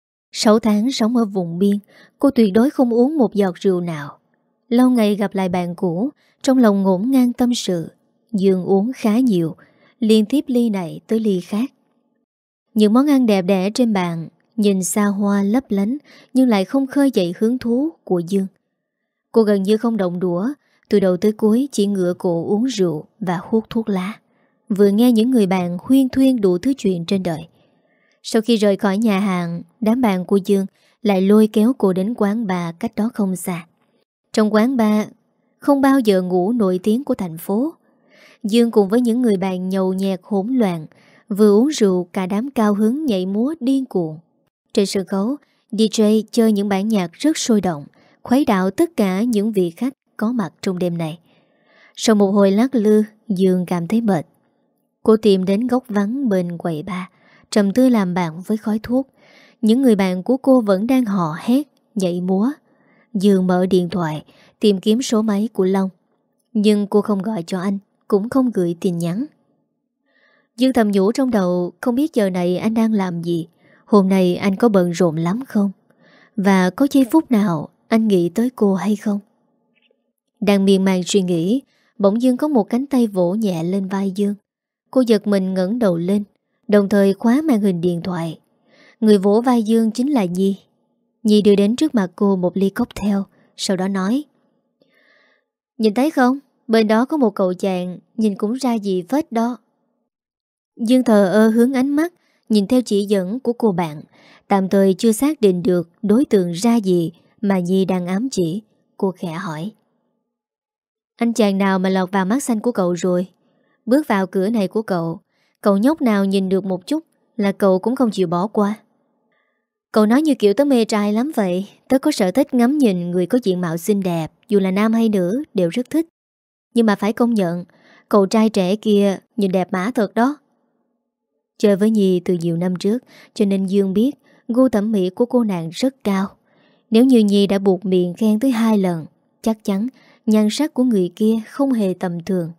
6 tháng sống ở vùng biên, cô tuyệt đối không uống một giọt rượu nào. Lâu ngày gặp lại bạn cũ, trong lòng ngổn ngang tâm sự, Dương uống khá nhiều, liên tiếp ly này tới ly khác. Những món ăn đẹp đẽ trên bàn, nhìn xa hoa lấp lánh nhưng lại không khơi dậy hứng thú của Dương. Cô gần như không động đũa, từ đầu tới cuối chỉ ngửa cổ uống rượu và hút thuốc lá, vừa nghe những người bạn huyên thuyên đủ thứ chuyện trên đời. Sau khi rời khỏi nhà hàng, đám bạn của Dương lại lôi kéo cô đến quán bar cách đó không xa. Trong quán bar không bao giờ ngủ nổi tiếng của thành phố, Dương cùng với những người bạn nhậu nhẹt hỗn loạn, vừa uống rượu cả đám cao hứng nhảy múa điên cuồng. Trên sân khấu, DJ chơi những bản nhạc rất sôi động, khuấy đảo tất cả những vị khách có mặt trong đêm này. Sau một hồi lắc lư, Dương cảm thấy mệt. Cô tìm đến góc vắng bên quầy bar, trầm tư làm bạn với khói thuốc. Những người bạn của cô vẫn đang hò hét, nhảy múa. Dương mở điện thoại, tìm kiếm số máy của Long. Nhưng cô không gọi cho anh, cũng không gửi tin nhắn. Dương thầm nhủ trong đầu, không biết giờ này anh đang làm gì, hôm nay anh có bận rộn lắm không, và có giây phút nào anh nghĩ tới cô hay không. Đang miên man suy nghĩ, bỗng dưng có một cánh tay vỗ nhẹ lên vai Dương. Cô giật mình ngẩng đầu lên, đồng thời khóa màn hình điện thoại. Người vỗ vai Dương chính là Nhi. Nhi đưa đến trước mặt cô một ly cocktail, sau đó nói: "Nhìn thấy không, bên đó có một cậu chàng, nhìn cũng ra gì phết đó." Dương thờ ơ hướng ánh mắt, nhìn theo chỉ dẫn của cô bạn, tạm thời chưa xác định được đối tượng ra gì mà Nhi đang ám chỉ. Cô khẽ hỏi: "Anh chàng nào mà lọt vào mắt xanh của cậu rồi? Bước vào cửa này của cậu, cậu nhóc nào nhìn được một chút là cậu cũng không chịu bỏ qua." "Cậu nói như kiểu tớ mê trai lắm vậy. Tớ có sở thích ngắm nhìn người có diện mạo xinh đẹp, dù là nam hay nữ đều rất thích. Nhưng mà phải công nhận, cậu trai trẻ kia nhìn đẹp mã thật đó." Chơi với Nhi từ nhiều năm trước, cho nên Dương biết gu thẩm mỹ của cô nàng rất cao. Nếu như Nhi đã buộc miệng khen tới 2 lần, chắc chắn nhan sắc của người kia không hề tầm thường.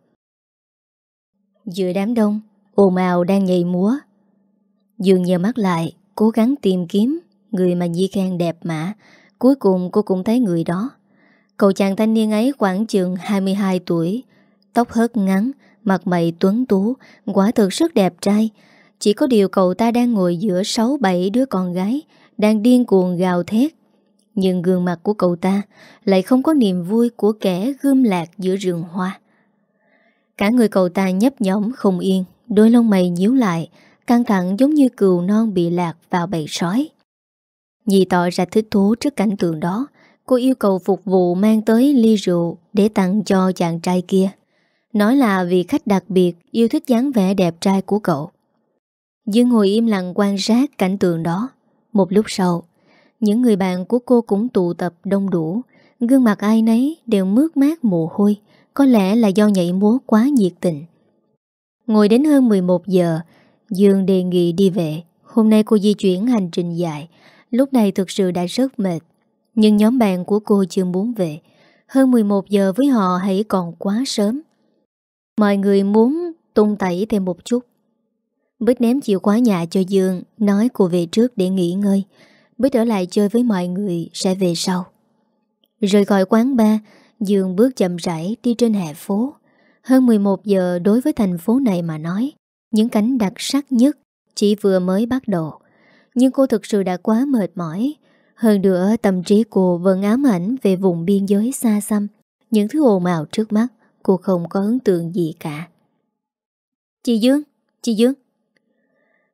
Giữa đám đông ồn ào đang nhảy múa, Dương nhờ mắt lại, cố gắng tìm kiếm người mà Nhi khen đẹp mã. Cuối cùng cô cũng thấy người đó. Cậu chàng thanh niên ấy khoảng chừng 22 tuổi, tóc hớt ngắn, mặt mày tuấn tú, quả thực rất đẹp trai. Chỉ có điều cậu ta đang ngồi giữa 6-7 đứa con gái đang điên cuồng gào thét. Nhưng gương mặt của cậu ta lại không có niềm vui của kẻ gươm lạc giữa rừng hoa. Cả người cậu ta nhấp nhõm không yên, đôi lông mày nhíu lại, căng thẳng giống như cừu non bị lạc vào bầy sói. Nhi tỏ ra thích thú trước cảnh tượng đó. Cô yêu cầu phục vụ mang tới ly rượu để tặng cho chàng trai kia, nói là vì khách đặc biệt yêu thích dáng vẻ đẹp trai của cậu. Dương ngồi im lặng quan sát cảnh tượng đó. Một lúc sau, những người bạn của cô cũng tụ tập đông đủ. Gương mặt ai nấy đều mướt mát mồ hôi, có lẽ là do nhảy múa quá nhiệt tình. Ngồi đến hơn 11 giờ, Dương đề nghị đi về. Hôm nay cô di chuyển hành trình dài, lúc này thực sự đã rất mệt. Nhưng nhóm bạn của cô chưa muốn về. Hơn 11 giờ với họ hãy còn quá sớm. Mọi người muốn tung tẩy thêm một chút. Bích ném chìa khóa nhà cho Dương, nói cô về trước để nghỉ ngơi. Bích ở lại chơi với mọi người, sẽ về sau. Rời khỏi quán bar, Dương bước chậm rãi đi trên hè phố. Hơn 11 giờ đối với thành phố này mà nói, những cảnh đặc sắc nhất chỉ vừa mới bắt đầu. Nhưng cô thực sự đã quá mệt mỏi. Hơn nữa tâm trí cô vẫn ám ảnh về vùng biên giới xa xăm. Những thứ ồn ào trước mắt, cô không có ấn tượng gì cả. Chị Dương!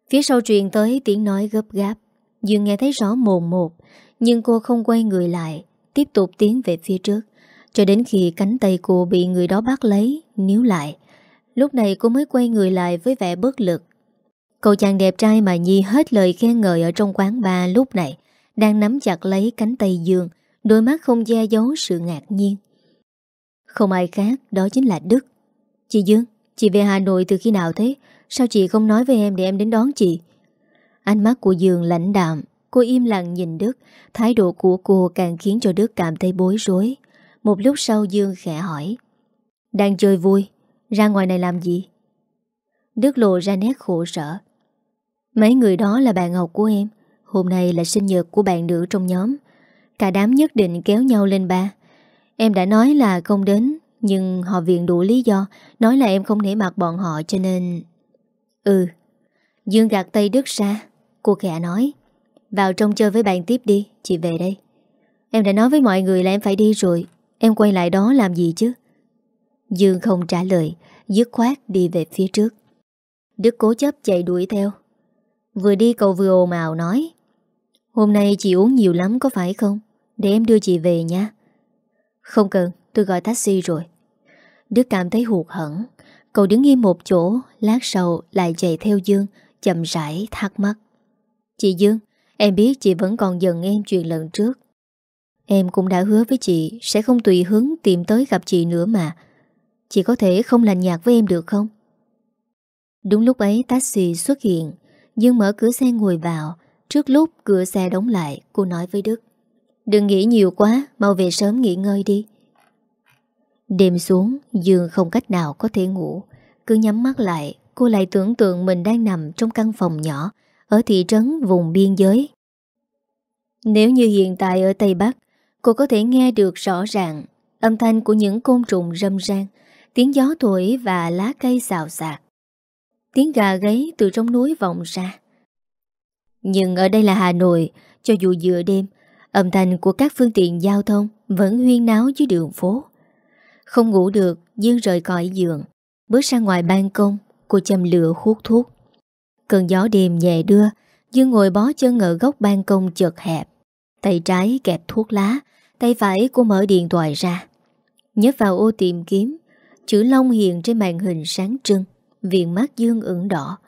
Phía sau truyền tới tiếng nói gấp gáp. Dương nghe thấy rõ mồn một, nhưng cô không quay người lại, tiếp tục tiến về phía trước, cho đến khi cánh tay cô bị người đó bắt lấy, níu lại. Lúc này cô mới quay người lại với vẻ bất lực. Cậu chàng đẹp trai mà Nhi hết lời khen ngợi ở trong quán bar lúc này đang nắm chặt lấy cánh tay Dương, đôi mắt không che giấu sự ngạc nhiên. Không ai khác, đó chính là Đức. Chị Dương, chị về Hà Nội từ khi nào thế? Sao chị không nói với em để em đến đón chị? Ánh mắt của Dương lãnh đạm. Cô im lặng nhìn Đức. Thái độ của cô càng khiến cho Đức cảm thấy bối rối. Một lúc sau Dương khẽ hỏi: đang chơi vui, ra ngoài này làm gì? Đức lộ ra nét khổ sở: mấy người đó là bạn học của em. Hôm nay là sinh nhật của bạn nữ trong nhóm. Cả đám nhất định kéo nhau lên bar. Em đã nói là không đến, nhưng họ viện đủ lý do, nói là em không nể mặt bọn họ cho nên... Ừ. Dương gạt tay Đức ra. Cô khẽ nói: vào trong chơi với bạn tiếp đi, chị về đây. Em đã nói với mọi người là em phải đi rồi. Em quay lại đó làm gì chứ? Dương không trả lời, dứt khoát đi về phía trước. Đức cố chấp chạy đuổi theo. Vừa đi cậu vừa ồn ào nói: hôm nay chị uống nhiều lắm có phải không? Để em đưa chị về nha. Không cần, tôi gọi taxi rồi. Đức cảm thấy hụt hẫng. Cậu đứng im một chỗ, lát sau lại chạy theo Dương, chậm rãi thắc mắc: chị Dương, em biết chị vẫn còn giận em chuyện lần trước. Em cũng đã hứa với chị sẽ không tùy hứng tìm tới gặp chị nữa mà. Chị có thể không lạnh nhạt với em được không? Đúng lúc ấy taxi xuất hiện. Dương mở cửa xe ngồi vào. Trước lúc cửa xe đóng lại, cô nói với Đức: đừng nghĩ nhiều quá, mau về sớm nghỉ ngơi đi. Đêm xuống, Dương không cách nào có thể ngủ. Cứ nhắm mắt lại, cô lại tưởng tượng mình đang nằm trong căn phòng nhỏ ở thị trấn vùng biên giới. Nếu như hiện tại ở Tây Bắc, cô có thể nghe được rõ ràng âm thanh của những côn trùng râm ran, tiếng gió thổi và lá cây xào xạc, tiếng gà gáy từ trong núi vọng ra. Nhưng ở đây là Hà Nội, cho dù giữa đêm, âm thanh của các phương tiện giao thông vẫn huyên náo dưới đường phố. Không ngủ được, Dương rời khỏi giường, bước ra ngoài ban công. Cô châm lửa hút thuốc. Cơn gió đêm nhẹ đưa, Dương ngồi bó chân ở góc ban công chật hẹp. Tay trái kẹp thuốc lá, tay phải cô mở điện thoại ra, nhấp vào ô tìm kiếm. Chữ Long hiện trên màn hình sáng trưng, viền mắt Dương ửng đỏ.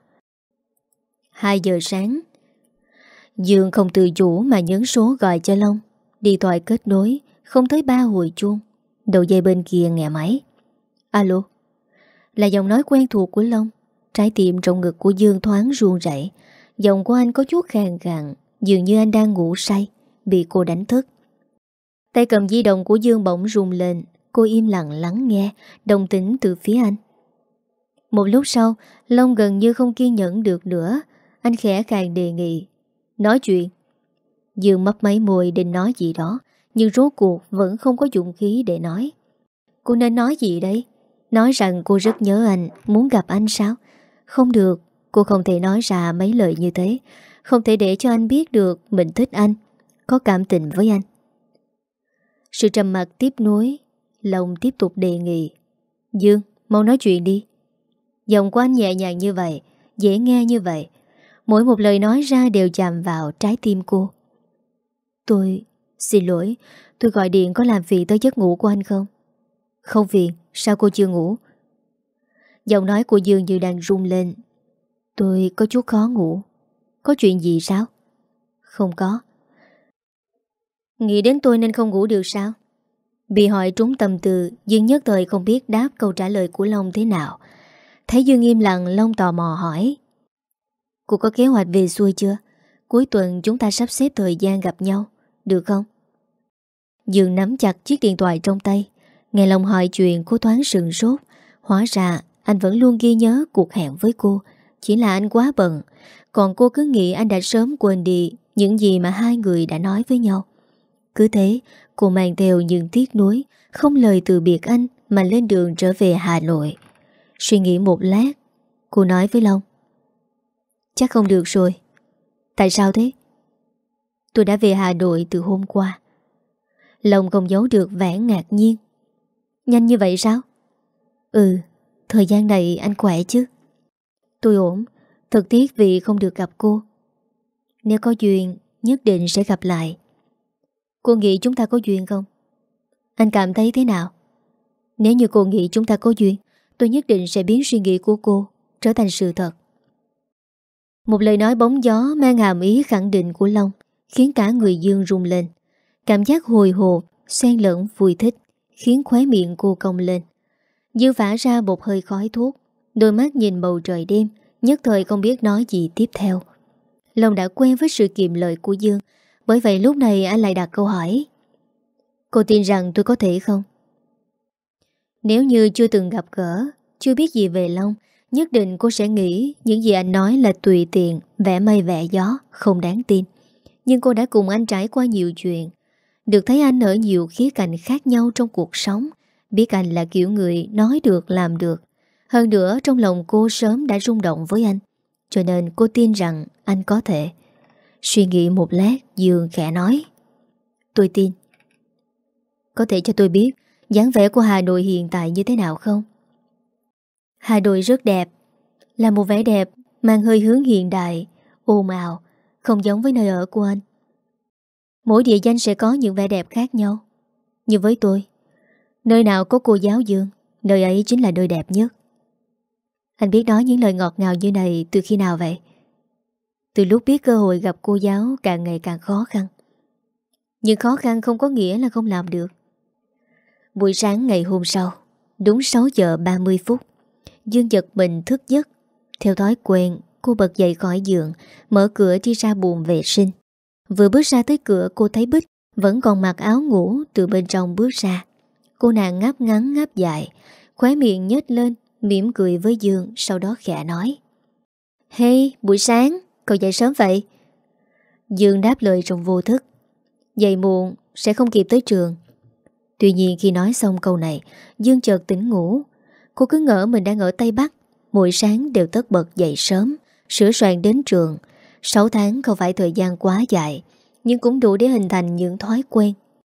2 giờ sáng. Dương không tự chủ mà nhấn số gọi cho Long. Điện thoại kết nối, không tới 3 hồi chuông. Đầu dây bên kia nghe máy. Alo. Là giọng nói quen thuộc của Long. Trái tim trong ngực của Dương thoáng run rẩy. Giọng của anh có chút khàn khàn, dường như anh đang ngủ say, bị cô đánh thức. Tay cầm di động của Dương bỗng rung lên. Cô im lặng lắng nghe, đồng tĩnh từ phía anh. Một lúc sau, Long gần như không kiên nhẫn được nữa. Anh khẽ khàng đề nghị: nói chuyện. Dương mấp máy môi định nói gì đó, nhưng rốt cuộc vẫn không có dũng khí để nói. Cô nên nói gì đây? Nói rằng cô rất nhớ anh, muốn gặp anh sao? Không được, cô không thể nói ra mấy lời như thế. Không thể để cho anh biết được mình thích anh, có cảm tình với anh. Sự trầm mặc tiếp nối. Long tiếp tục đề nghị: Dương, mau nói chuyện đi. Giọng của anh nhẹ nhàng như vậy, dễ nghe như vậy. Mỗi một lời nói ra đều chạm vào trái tim cô. Tôi xin lỗi, tôi gọi điện có làm phiền tới giấc ngủ của anh không? Không phiền, sao cô chưa ngủ? Giọng nói của Dương như đang rung lên. Tôi có chút khó ngủ. Có chuyện gì sao? Không có. Nghĩ đến tôi nên không ngủ được sao? Bị hỏi trúng tâm tư, Dương nhất thời không biết đáp câu trả lời của Long thế nào. Thấy Dương im lặng, Long tò mò hỏi: cô có kế hoạch về xuôi chưa? Cuối tuần chúng ta sắp xếp thời gian gặp nhau, được không? Dương nắm chặt chiếc điện thoại trong tay. Nghe Long hỏi chuyện, cô thoáng sừng sốt. Hóa ra anh vẫn luôn ghi nhớ cuộc hẹn với cô, chỉ là anh quá bận. Còn cô cứ nghĩ anh đã sớm quên đi những gì mà hai người đã nói với nhau. Cứ thế cô mang theo những tiếc nuối, không lời từ biệt anh mà lên đường trở về Hà Nội. Suy nghĩ một lát, cô nói với Long: chắc không được rồi. Tại sao thế? Tôi đã về Hà Nội từ hôm qua. Long không giấu được vẻ ngạc nhiên. Nhanh như vậy sao? Ừ, thời gian này anh khỏe chứ? Tôi ổn. Thật tiếc vì không được gặp cô. Nếu có duyên nhất định sẽ gặp lại. Cô nghĩ chúng ta có duyên không? Anh cảm thấy thế nào? Nếu như cô nghĩ chúng ta có duyên, tôi nhất định sẽ biến suy nghĩ của cô trở thành sự thật. Một lời nói bóng gió mang hàm ý khẳng định của Long khiến cả người Dương rung lên. Cảm giác hồi hộp, xen lẫn vui thích khiến khóe miệng cô cong lên. Dương phả ra một hơi khói thuốc, đôi mắt nhìn bầu trời đêm, nhất thời không biết nói gì tiếp theo. Long đã quen với sự kiệm lời của Dương, bởi vậy lúc này anh lại đặt câu hỏi. Cô tin rằng tôi có thể không? Nếu như chưa từng gặp gỡ, chưa biết gì về Long, nhất định cô sẽ nghĩ những gì anh nói là tùy tiện, vẽ mây vẽ gió, không đáng tin. Nhưng cô đã cùng anh trải qua nhiều chuyện, được thấy anh ở nhiều khía cạnh khác nhau trong cuộc sống, biết anh là kiểu người nói được làm được. Hơn nữa trong lòng cô sớm đã rung động với anh, cho nên cô tin rằng anh có thể. Suy nghĩ một lát, Dương khẽ nói. Tôi tin. Có thể cho tôi biết dáng vẻ của Hà Nội hiện tại như thế nào không? Hà Nội rất đẹp, là một vẻ đẹp mang hơi hướng hiện đại, ồn ào, không giống với nơi ở của anh. Mỗi địa danh sẽ có những vẻ đẹp khác nhau. Như với tôi, nơi nào có cô giáo Dương, nơi ấy chính là nơi đẹp nhất. Anh biết nói những lời ngọt ngào như này từ khi nào vậy? Từ lúc biết cơ hội gặp cô giáo càng ngày càng khó khăn. Nhưng khó khăn không có nghĩa là không làm được. Buổi sáng ngày hôm sau, đúng 6 giờ 30 phút, Dương giật mình thức giấc. Theo thói quen, cô bật dậy khỏi giường, mở cửa đi ra buồng vệ sinh. Vừa bước ra tới cửa, cô thấy Bích vẫn còn mặc áo ngủ từ bên trong bước ra. Cô nàng ngáp ngắn ngáp dài, khóe miệng nhếch lên, mỉm cười với Dương, sau đó khẽ nói. Hey, buổi sáng, cậu dậy sớm vậy? Dương đáp lời trong vô thức. Dậy muộn, sẽ không kịp tới trường. Tuy nhiên khi nói xong câu này, Dương chợt tỉnh ngủ. Cô cứ ngỡ mình đang ở Tây Bắc, mỗi sáng đều tất bật dậy sớm, sửa soạn đến trường. 6 tháng không phải thời gian quá dài, nhưng cũng đủ để hình thành những thói quen.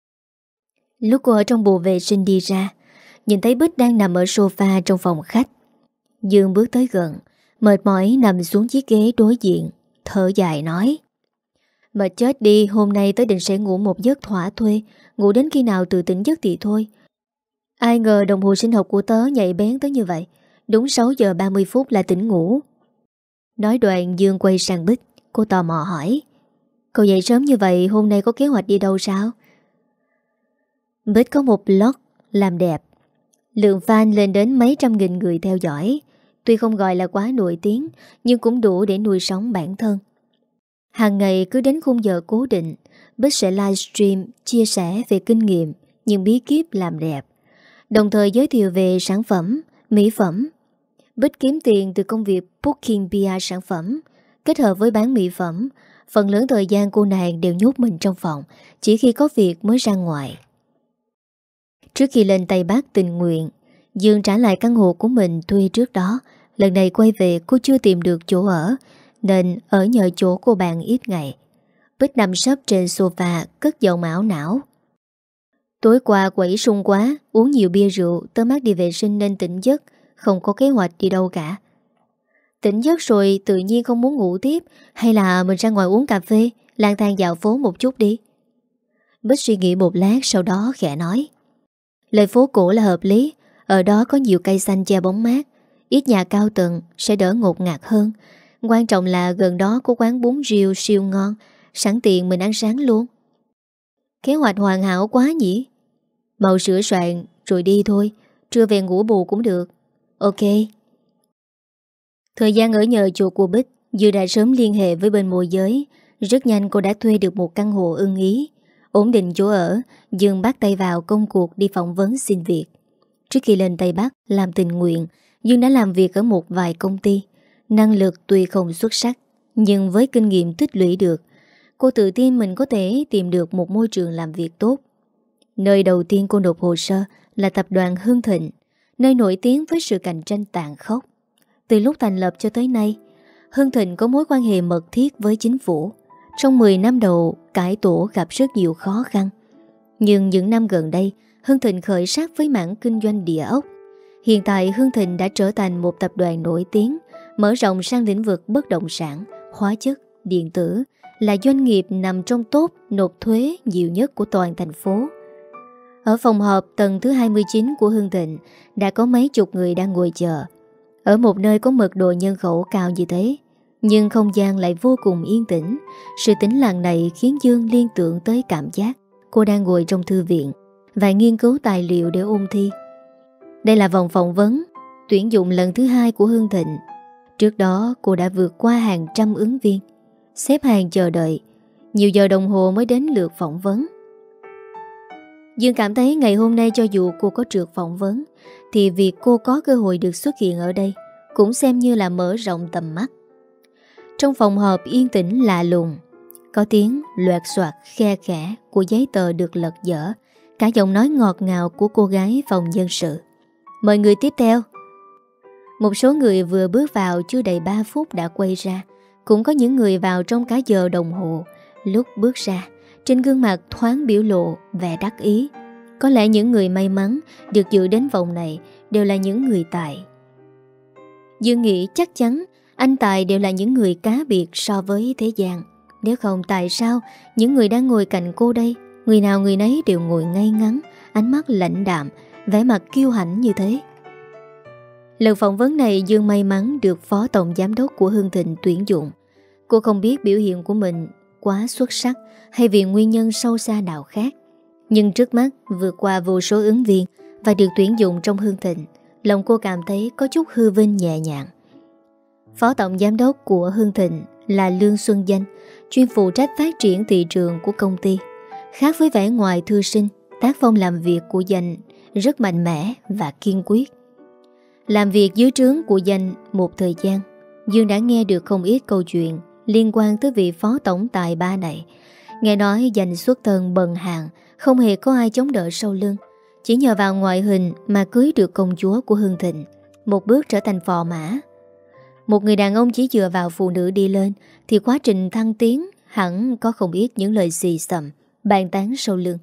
Lúc cô ở trong buồng vệ sinh đi ra, nhìn thấy Bích đang nằm ở sofa trong phòng khách. Dương bước tới gần, mệt mỏi nằm xuống chiếc ghế đối diện, thở dài nói. Mệt chết đi, hôm nay tớ định sẽ ngủ một giấc thỏa thuê, ngủ đến khi nào tự tỉnh giấc thì thôi. Ai ngờ đồng hồ sinh học của tớ nhạy bén tới như vậy, đúng 6 giờ 30 phút là tỉnh ngủ. Nói đoạn Dương quay sang Bích, cô tò mò hỏi. Cậu dậy sớm như vậy, hôm nay có kế hoạch đi đâu sao? Bích có một blog làm đẹp, lượng fan lên đến mấy trăm nghìn người theo dõi. Tuy không gọi là quá nổi tiếng, nhưng cũng đủ để nuôi sống bản thân. Hàng ngày cứ đến khung giờ cố định, Bích sẽ livestream chia sẻ về kinh nghiệm, những bí kíp làm đẹp, đồng thời giới thiệu về sản phẩm, mỹ phẩm. Bích kiếm tiền từ công việc booking PR sản phẩm, kết hợp với bán mỹ phẩm. Phần lớn thời gian cô nàng đều nhốt mình trong phòng, chỉ khi có việc mới ra ngoài. Trước khi lên Tây Bắc tình nguyện, Dương trả lại căn hộ của mình thuê trước đó. Lần này quay về cô chưa tìm được chỗ ở, nên ở nhờ chỗ cô bạn ít ngày. Bích nằm sấp trên sofa, cất giọng ảo não. Tối qua quẩy sung quá, uống nhiều bia rượu, tớ mát đi vệ sinh nên tỉnh giấc, không có kế hoạch đi đâu cả. Tỉnh giấc rồi tự nhiên không muốn ngủ tiếp, hay là mình ra ngoài uống cà phê, lang thang dạo phố một chút đi. Bích suy nghĩ một lát, sau đó khẽ nói. Lời phố cổ là hợp lý, ở đó có nhiều cây xanh che bóng mát, ít nhà cao tầng sẽ đỡ ngột ngạt hơn. Quan trọng là gần đó có quán bún riêu siêu ngon, sẵn tiện mình ăn sáng luôn. Kế hoạch hoàn hảo quá nhỉ? Mau sửa soạn rồi đi thôi, trưa về ngủ bù cũng được. Ok. Thời gian ở nhờ chỗ của Bích, Dư đã sớm liên hệ với bên môi giới. Rất nhanh cô đã thuê được một căn hộ ưng ý. Ổn định chỗ ở, Dương bắt tay vào công cuộc đi phỏng vấn xin việc. Trước khi lên Tây Bắc làm tình nguyện, Dương đã làm việc ở một vài công ty. Năng lực tuy không xuất sắc, nhưng với kinh nghiệm tích lũy được, cô tự tin mình có thể tìm được một môi trường làm việc tốt. Nơi đầu tiên cô nộp hồ sơ là tập đoàn Hưng Thịnh, nơi nổi tiếng với sự cạnh tranh tàn khốc. Từ lúc thành lập cho tới nay, Hưng Thịnh có mối quan hệ mật thiết với chính phủ. Trong 10 năm đầu, cải tổ gặp rất nhiều khó khăn. Nhưng những năm gần đây, Hưng Thịnh khởi sắc với mảng kinh doanh địa ốc. Hiện tại Hưng Thịnh đã trở thành một tập đoàn nổi tiếng, mở rộng sang lĩnh vực bất động sản, hóa chất, điện tử, là doanh nghiệp nằm trong top nộp thuế nhiều nhất của toàn thành phố. Ở phòng họp tầng thứ 29 của Hưng Thịnh đã có mấy chục người đang ngồi chờ. Ở một nơi có mật độ nhân khẩu cao như thế, nhưng không gian lại vô cùng yên tĩnh. Sự tĩnh lặng này khiến Dương liên tưởng tới cảm giác cô đang ngồi trong thư viện và nghiên cứu tài liệu để ôn thi. Đây là vòng phỏng vấn tuyển dụng lần thứ 2 của Hưng Thịnh. Trước đó cô đã vượt qua hàng trăm ứng viên, xếp hàng chờ đợi nhiều giờ đồng hồ mới đến lượt phỏng vấn. Dương cảm thấy ngày hôm nay cho dù cô có trượt phỏng vấn thì việc cô có cơ hội được xuất hiện ở đây cũng xem như là mở rộng tầm mắt. Trong phòng họp yên tĩnh lạ lùng, có tiếng loạt soạt khe khẽ của giấy tờ được lật dở, cả giọng nói ngọt ngào của cô gái phòng nhân sự. Mời người tiếp theo. Một số người vừa bước vào chưa đầy 3 phút đã quay ra. Cũng có những người vào trong cả giờ đồng hồ. Lúc bước ra, trên gương mặt thoáng biểu lộ vẻ đắc ý. Có lẽ những người may mắn được dự đến vòng này đều là những người tài. Dương nghĩ chắc chắn anh tài đều là những người cá biệt so với thế gian. Nếu không tại sao những người đang ngồi cạnh cô đây, người nào người nấy đều ngồi ngay ngắn, ánh mắt lãnh đạm, vẻ mặt kiêu hãnh như thế. Lần phỏng vấn này Dương may mắn được phó tổng giám đốc của Hưng Thịnh tuyển dụng. Cô không biết biểu hiện của mình quá xuất sắc hay vì nguyên nhân sâu xa nào khác. Nhưng trước mắt vượt qua vô số ứng viên và được tuyển dụng trong Hưng Thịnh, lòng cô cảm thấy có chút hư vinh nhẹ nhàng. Phó tổng giám đốc của Hưng Thịnh là Lương Xuân Danh, chuyên phụ trách phát triển thị trường của công ty. Khác với vẻ ngoài thư sinh, tác phong làm việc của Danh rất mạnh mẽ và kiên quyết. Làm việc dưới trướng của Danh một thời gian, Dương đã nghe được không ít câu chuyện liên quan tới vị phó tổng tài ba này. Nghe nói Danh xuất thân bần hàn, không hề có ai chống đỡ sau lưng, chỉ nhờ vào ngoại hình mà cưới được công chúa của Hưng Thịnh, một bước trở thành phò mã. Một người đàn ông chỉ dựa vào phụ nữ đi lên thì quá trình thăng tiến hẳn có không ít những lời xì xầm, bàn tán sau lưng.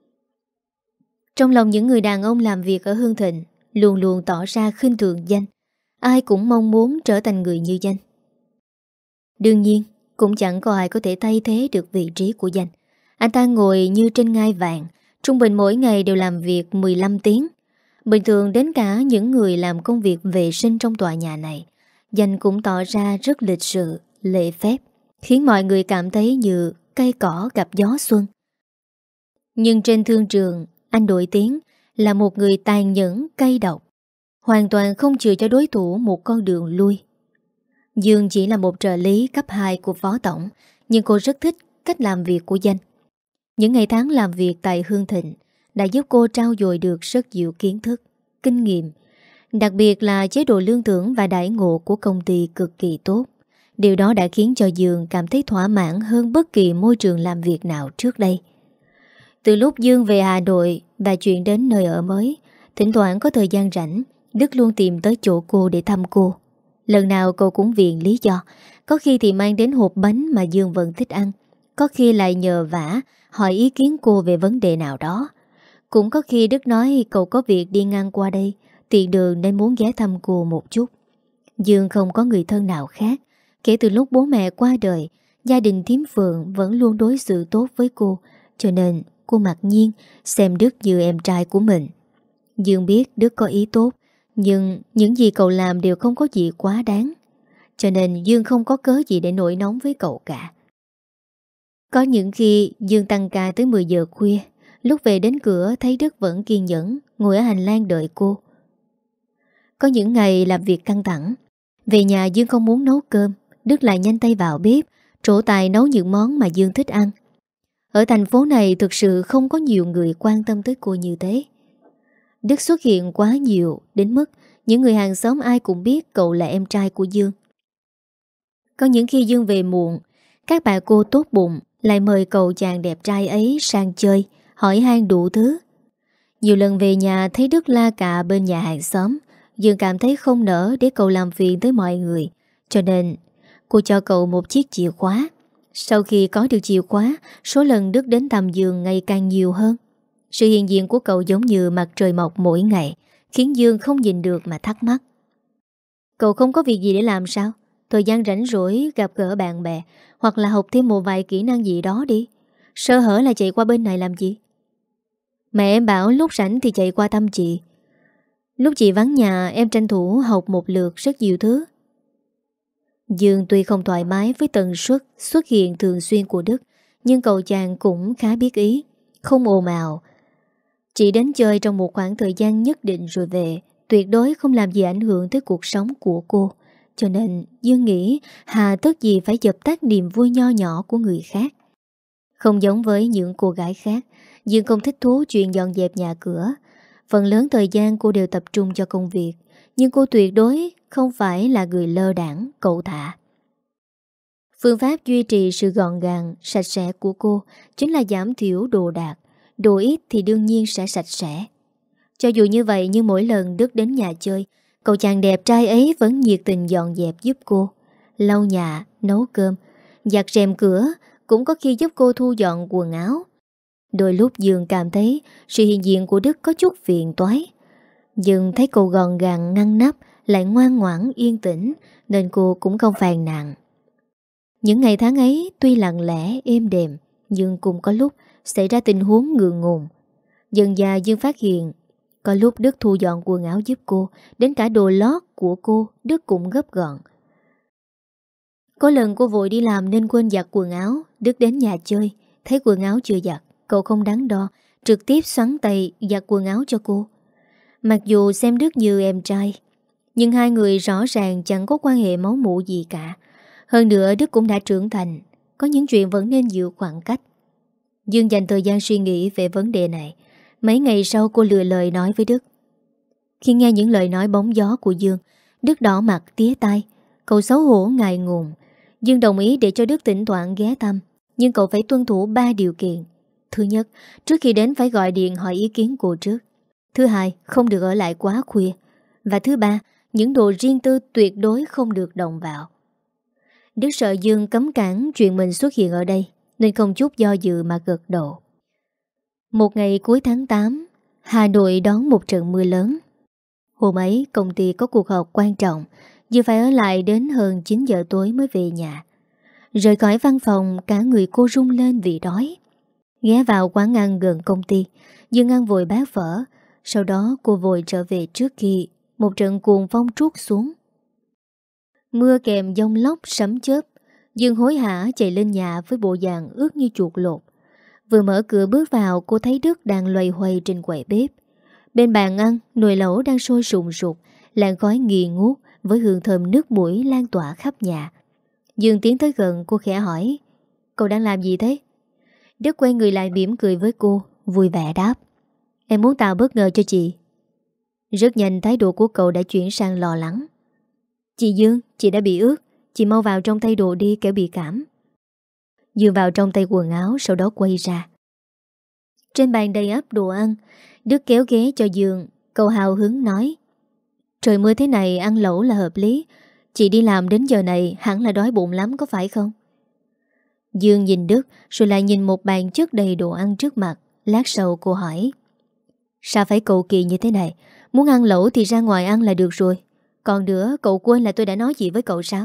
Trong lòng những người đàn ông làm việc ở Hưng Thịnh luôn luôn tỏ ra khinh thường Danh. Ai cũng mong muốn trở thành người như Danh. Đương nhiên cũng chẳng có ai có thể thay thế được vị trí của Danh. Anh ta ngồi như trên ngai vàng, trung bình mỗi ngày đều làm việc 15 tiếng. Bình thường đến cả những người làm công việc vệ sinh trong tòa nhà này, Danh cũng tỏ ra rất lịch sự, lễ phép, khiến mọi người cảm thấy như cây cỏ gặp gió xuân. Nhưng trên thương trường, anh nổi tiếng là một người tàn nhẫn, cay độc, hoàn toàn không chừa cho đối thủ một con đường lui. Dương chỉ là một trợ lý cấp 2 của phó tổng, nhưng cô rất thích cách làm việc của Danh. Những ngày tháng làm việc tại Hưng Thịnh đã giúp cô trau dồi được rất nhiều kiến thức, kinh nghiệm. Đặc biệt là chế độ lương thưởng và đãi ngộ của công ty cực kỳ tốt. Điều đó đã khiến cho Dương cảm thấy thỏa mãn hơn bất kỳ môi trường làm việc nào trước đây. Từ lúc Dương về Hà Nội và chuyển đến nơi ở mới, thỉnh thoảng có thời gian rảnh, Đức luôn tìm tới chỗ cô để thăm cô. Lần nào cô cũng viện lý do, có khi thì mang đến hộp bánh mà Dương vẫn thích ăn, có khi lại nhờ vả hỏi ý kiến cô về vấn đề nào đó. Cũng có khi Đức nói cậu có việc đi ngang qua đây, tiện đường nên muốn ghé thăm cô một chút. Dương không có người thân nào khác. Kể từ lúc bố mẹ qua đời, gia đình Thím Phượng vẫn luôn đối xử tốt với cô, cho nên cô mặc nhiên xem Đức như em trai của mình. Dương biết Đức có ý tốt, nhưng những gì cậu làm đều không có gì quá đáng, cho nên Dương không có cớ gì để nổi nóng với cậu cả. Có những khi Dương tăng ca tới 10 giờ khuya, lúc về đến cửa thấy Đức vẫn kiên nhẫn ngồi ở hành lang đợi cô. Có những ngày làm việc căng thẳng, về nhà Dương không muốn nấu cơm, Đức lại nhanh tay vào bếp, trổ tài nấu những món mà Dương thích ăn. Ở thành phố này thực sự không có nhiều người quan tâm tới cô như thế. Đức xuất hiện quá nhiều đến mức những người hàng xóm ai cũng biết cậu là em trai của Dương. Có những khi Dương về muộn, các bà cô tốt bụng lại mời cậu chàng đẹp trai ấy sang chơi, hỏi han đủ thứ. Nhiều lần về nhà thấy Đức la cà bên nhà hàng xóm, Dương cảm thấy không nỡ để cậu làm phiền tới mọi người, cho nên cô cho cậu một chiếc chìa khóa. Sau khi có được chìa khóa, số lần Đức đến thăm Dương ngày càng nhiều hơn. Sự hiện diện của cậu giống như mặt trời mọc mỗi ngày, khiến Dương không nhìn được mà thắc mắc. Cậu không có việc gì để làm sao? Thời gian rảnh rỗi gặp gỡ bạn bè, hoặc là học thêm một vài kỹ năng gì đó đi. Sơ hở là chạy qua bên này làm gì? Mẹ em bảo lúc rảnh thì chạy qua thăm chị. Lúc chị vắng nhà em tranh thủ học một lượt rất nhiều thứ. Dương tuy không thoải mái với tần suất xuất hiện thường xuyên của Đức, nhưng cậu chàng cũng khá biết ý, không ồn ào. Chỉ đến chơi trong một khoảng thời gian nhất định rồi về, tuyệt đối không làm gì ảnh hưởng tới cuộc sống của cô. Cho nên Dương nghĩ hà tất gì phải dập tắt niềm vui nho nhỏ của người khác. Không giống với những cô gái khác, Dương không thích thú chuyện dọn dẹp nhà cửa. Phần lớn thời gian cô đều tập trung cho công việc, nhưng cô tuyệt đối không phải là người lơ đãng, cẩu thả. Phương pháp duy trì sự gọn gàng, sạch sẽ của cô chính là giảm thiểu đồ đạc. Đồ ít thì đương nhiên sẽ sạch sẽ. Cho dù như vậy, nhưng mỗi lần Đức đến nhà chơi, cậu chàng đẹp trai ấy vẫn nhiệt tình dọn dẹp giúp cô, lau nhà, nấu cơm, giặt rèm cửa, cũng có khi giúp cô thu dọn quần áo. Đôi lúc Dương cảm thấy sự hiện diện của Đức có chút phiền toái. Dương thấy cô gọn gàng ngăn nắp, lại ngoan ngoãn yên tĩnh, nên cô cũng không phàn nàn. Những ngày tháng ấy tuy lặng lẽ êm đềm, nhưng cũng có lúc xảy ra tình huống ngượng ngùng. Dần dà Dương phát hiện có lúc Đức thu dọn quần áo giúp cô, đến cả đồ lót của cô Đức cũng gấp gọn. Có lần cô vội đi làm nên quên giặt quần áo. Đức đến nhà chơi, thấy quần áo chưa giặt, cậu không đắn đo, trực tiếp xoắn tay giặt quần áo cho cô. Mặc dù xem Đức như em trai, nhưng hai người rõ ràng chẳng có quan hệ máu mủ gì cả. Hơn nữa Đức cũng đã trưởng thành, có những chuyện vẫn nên giữ khoảng cách. Dương dành thời gian suy nghĩ về vấn đề này. Mấy ngày sau cô lựa lời nói với Đức. Khi nghe những lời nói bóng gió của Dương, Đức đỏ mặt tía tai. Cậu xấu hổ ngại ngùng. Dương đồng ý để cho Đức thỉnh thoảng ghé thăm, nhưng cậu phải tuân thủ 3 điều kiện. Thứ nhất, trước khi đến phải gọi điện hỏi ý kiến cô trước. Thứ hai, không được ở lại quá khuya. Và thứ ba, những đồ riêng tư tuyệt đối không được động vào. Đức sợ Dương cấm cản chuyện mình xuất hiện ở đây, nên không chút do dự mà gật đầu. Một ngày cuối tháng 8, Hà Nội đón một trận mưa lớn. Hôm ấy công ty có cuộc họp quan trọng, Dương phải ở lại đến hơn 9 giờ tối mới về nhà. Rời khỏi văn phòng, cả người cô rung lên vì đói. Ghé vào quán ăn gần công ty, Dương ăn vội bát phở. Sau đó cô vội trở về trước khi một trận cuồng phong trút xuống. Mưa kèm giông lốc sấm chớp. Dương hối hả chạy lên nhà với bộ dạng ướt như chuột lột. Vừa mở cửa bước vào, cô thấy Đức đang loay hoay trên quầy bếp. Bên bàn ăn, nồi lẩu đang sôi sùng sục, làn khói nghi ngút với hương thơm nước mũi lan tỏa khắp nhà. Dương tiến tới gần, cô khẽ hỏi: "Cậu đang làm gì thế?" Đức quay người lại mỉm cười với cô, vui vẻ đáp: "Em muốn tạo bất ngờ cho chị." Rất nhanh thái độ của cậu đã chuyển sang lo lắng. "Chị Dương, chị đã bị ướt, chị mau vào trong thay đồ đi, kẻo bị cảm." Dương vào trong tay quần áo, sau đó quay ra. Trên bàn đầy ắp đồ ăn. Đức kéo ghế cho Dương. Cậu hào hứng nói: "Trời mưa thế này ăn lẩu là hợp lý. Chị đi làm đến giờ này hẳn là đói bụng lắm có phải không?" Dương nhìn Đức rồi lại nhìn một bàn chất đầy đồ ăn trước mặt. Lát sau cô hỏi: "Sao phải cầu kỳ như thế này? Muốn ăn lẩu thì ra ngoài ăn là được rồi. Còn nữa, cậu quên là tôi đã nói gì với cậu sao?"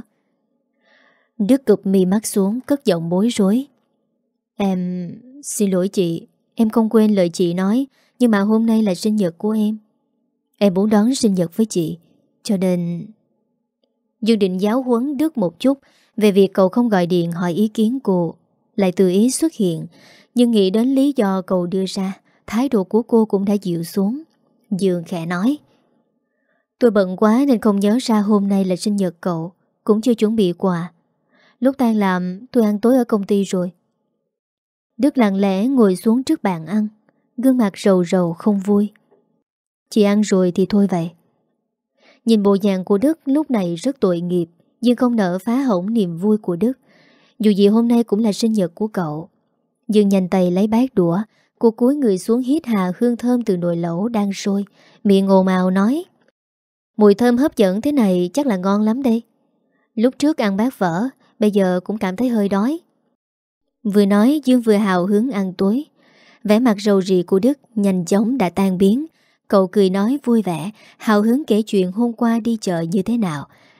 Đức cụp mi mắt xuống, cất giọng bối rối: "Em... xin lỗi chị. Em không quên lời chị nói, nhưng mà hôm nay là sinh nhật của em. Em muốn đón sinh nhật với chị, cho nên..." Dương định giáo huấn Đức một chút về việc cậu không gọi điện hỏi ý kiến cô, lại tự ý xuất hiện. Nhưng nghĩ đến lý do cậu đưa ra, thái độ của cô cũng đã dịu xuống. Dương khẽ nói: "Tôi bận quá nên không nhớ ra hôm nay là sinh nhật cậu, cũng chưa chuẩn bị quà. Lúc tan làm tôi ăn tối ở công ty rồi." Đức lặng lẽ ngồi xuống trước bàn ăn, gương mặt rầu rầu không vui. "Chị ăn rồi thì thôi vậy." Nhìn bộ dạng của Đức lúc này rất tội nghiệp, nhưng không nỡ phá hỏng niềm vui của Đức. Dù gì hôm nay cũng là sinh nhật của cậu. Dương nhanh tay lấy bát đũa. Cô cúi người xuống hít hà hương thơm từ nồi lẩu đang sôi, miệng ồn ào nói: "Mùi thơm hấp dẫn thế này chắc là ngon lắm đây. Lúc trước ăn bát phở, bây giờ cũng cảm thấy hơi đói." Vừa nói Dương vừa hào hứng ăn tối. Vẻ mặt rầu rĩ của Đức nhanh chóng đã tan biến. Cậu cười nói vui vẻ, hào hứng kể chuyện hôm qua đi chợ như thế nào.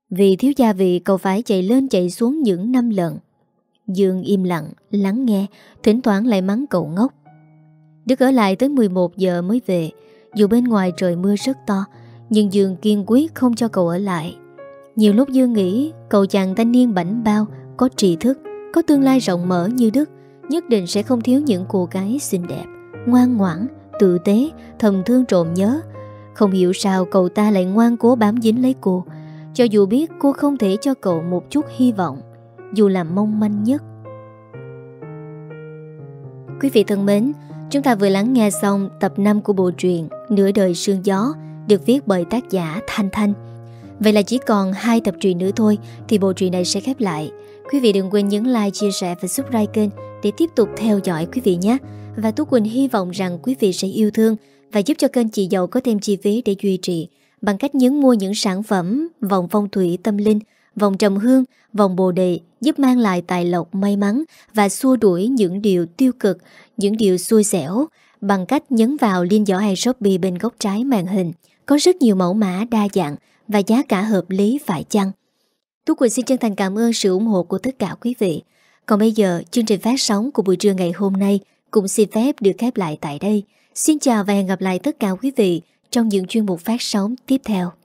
Vì thiếu gia vị cậu phải chạy lên chạy xuống những 5 lần. Dương im lặng, lắng nghe, thỉnh thoảng lại mắng cậu ngốc. Đức ở lại tới 11 giờ mới về. Dù bên ngoài trời mưa rất to, nhưng Dương kiên quyết không cho cậu ở lại. Nhiều lúc Dương nghĩ cậu chàng thanh niên bảnh bao, có tri thức, có tương lai rộng mở như Đức, nhất định sẽ không thiếu những cô gái xinh đẹp, ngoan ngoãn, tử tế, thầm thương trộm nhớ. Không hiểu sao cậu ta lại ngoan cố bám dính lấy cô, cho dù biết cô không thể cho cậu một chút hy vọng, dù là mong manh nhất. Quý vị thân mến, chúng ta vừa lắng nghe xong tập 5 của bộ truyện Nửa đời sương gió, được viết bởi tác giả Thanh Thanh. Vậy là chỉ còn 2 tập truyện nữa thôi thì bộ truyện này sẽ khép lại. Quý vị đừng quên nhấn like, chia sẻ và subscribe kênh để tiếp tục theo dõi quý vị nhé. Và Tú Quỳnh hy vọng rằng quý vị sẽ yêu thương và giúp cho kênh Chị Dậu có thêm chi phí để duy trì bằng cách nhấn mua những sản phẩm vòng phong thủy tâm linh, vòng trầm hương, vòng bồ đề, giúp mang lại tài lộc, may mắn và xua đuổi những điều tiêu cực, những điều xui xẻo, bằng cách nhấn vào link giỏ hàng Shopee bên góc trái màn hình. Có rất nhiều mẫu mã đa dạng và giá cả hợp lý phải chăng. Tú Quỳnh xin chân thành cảm ơn sự ủng hộ của tất cả quý vị. Còn bây giờ, chương trình phát sóng của buổi trưa ngày hôm nay cũng xin phép được khép lại tại đây. Xin chào và hẹn gặp lại tất cả quý vị trong những chuyên mục phát sóng tiếp theo.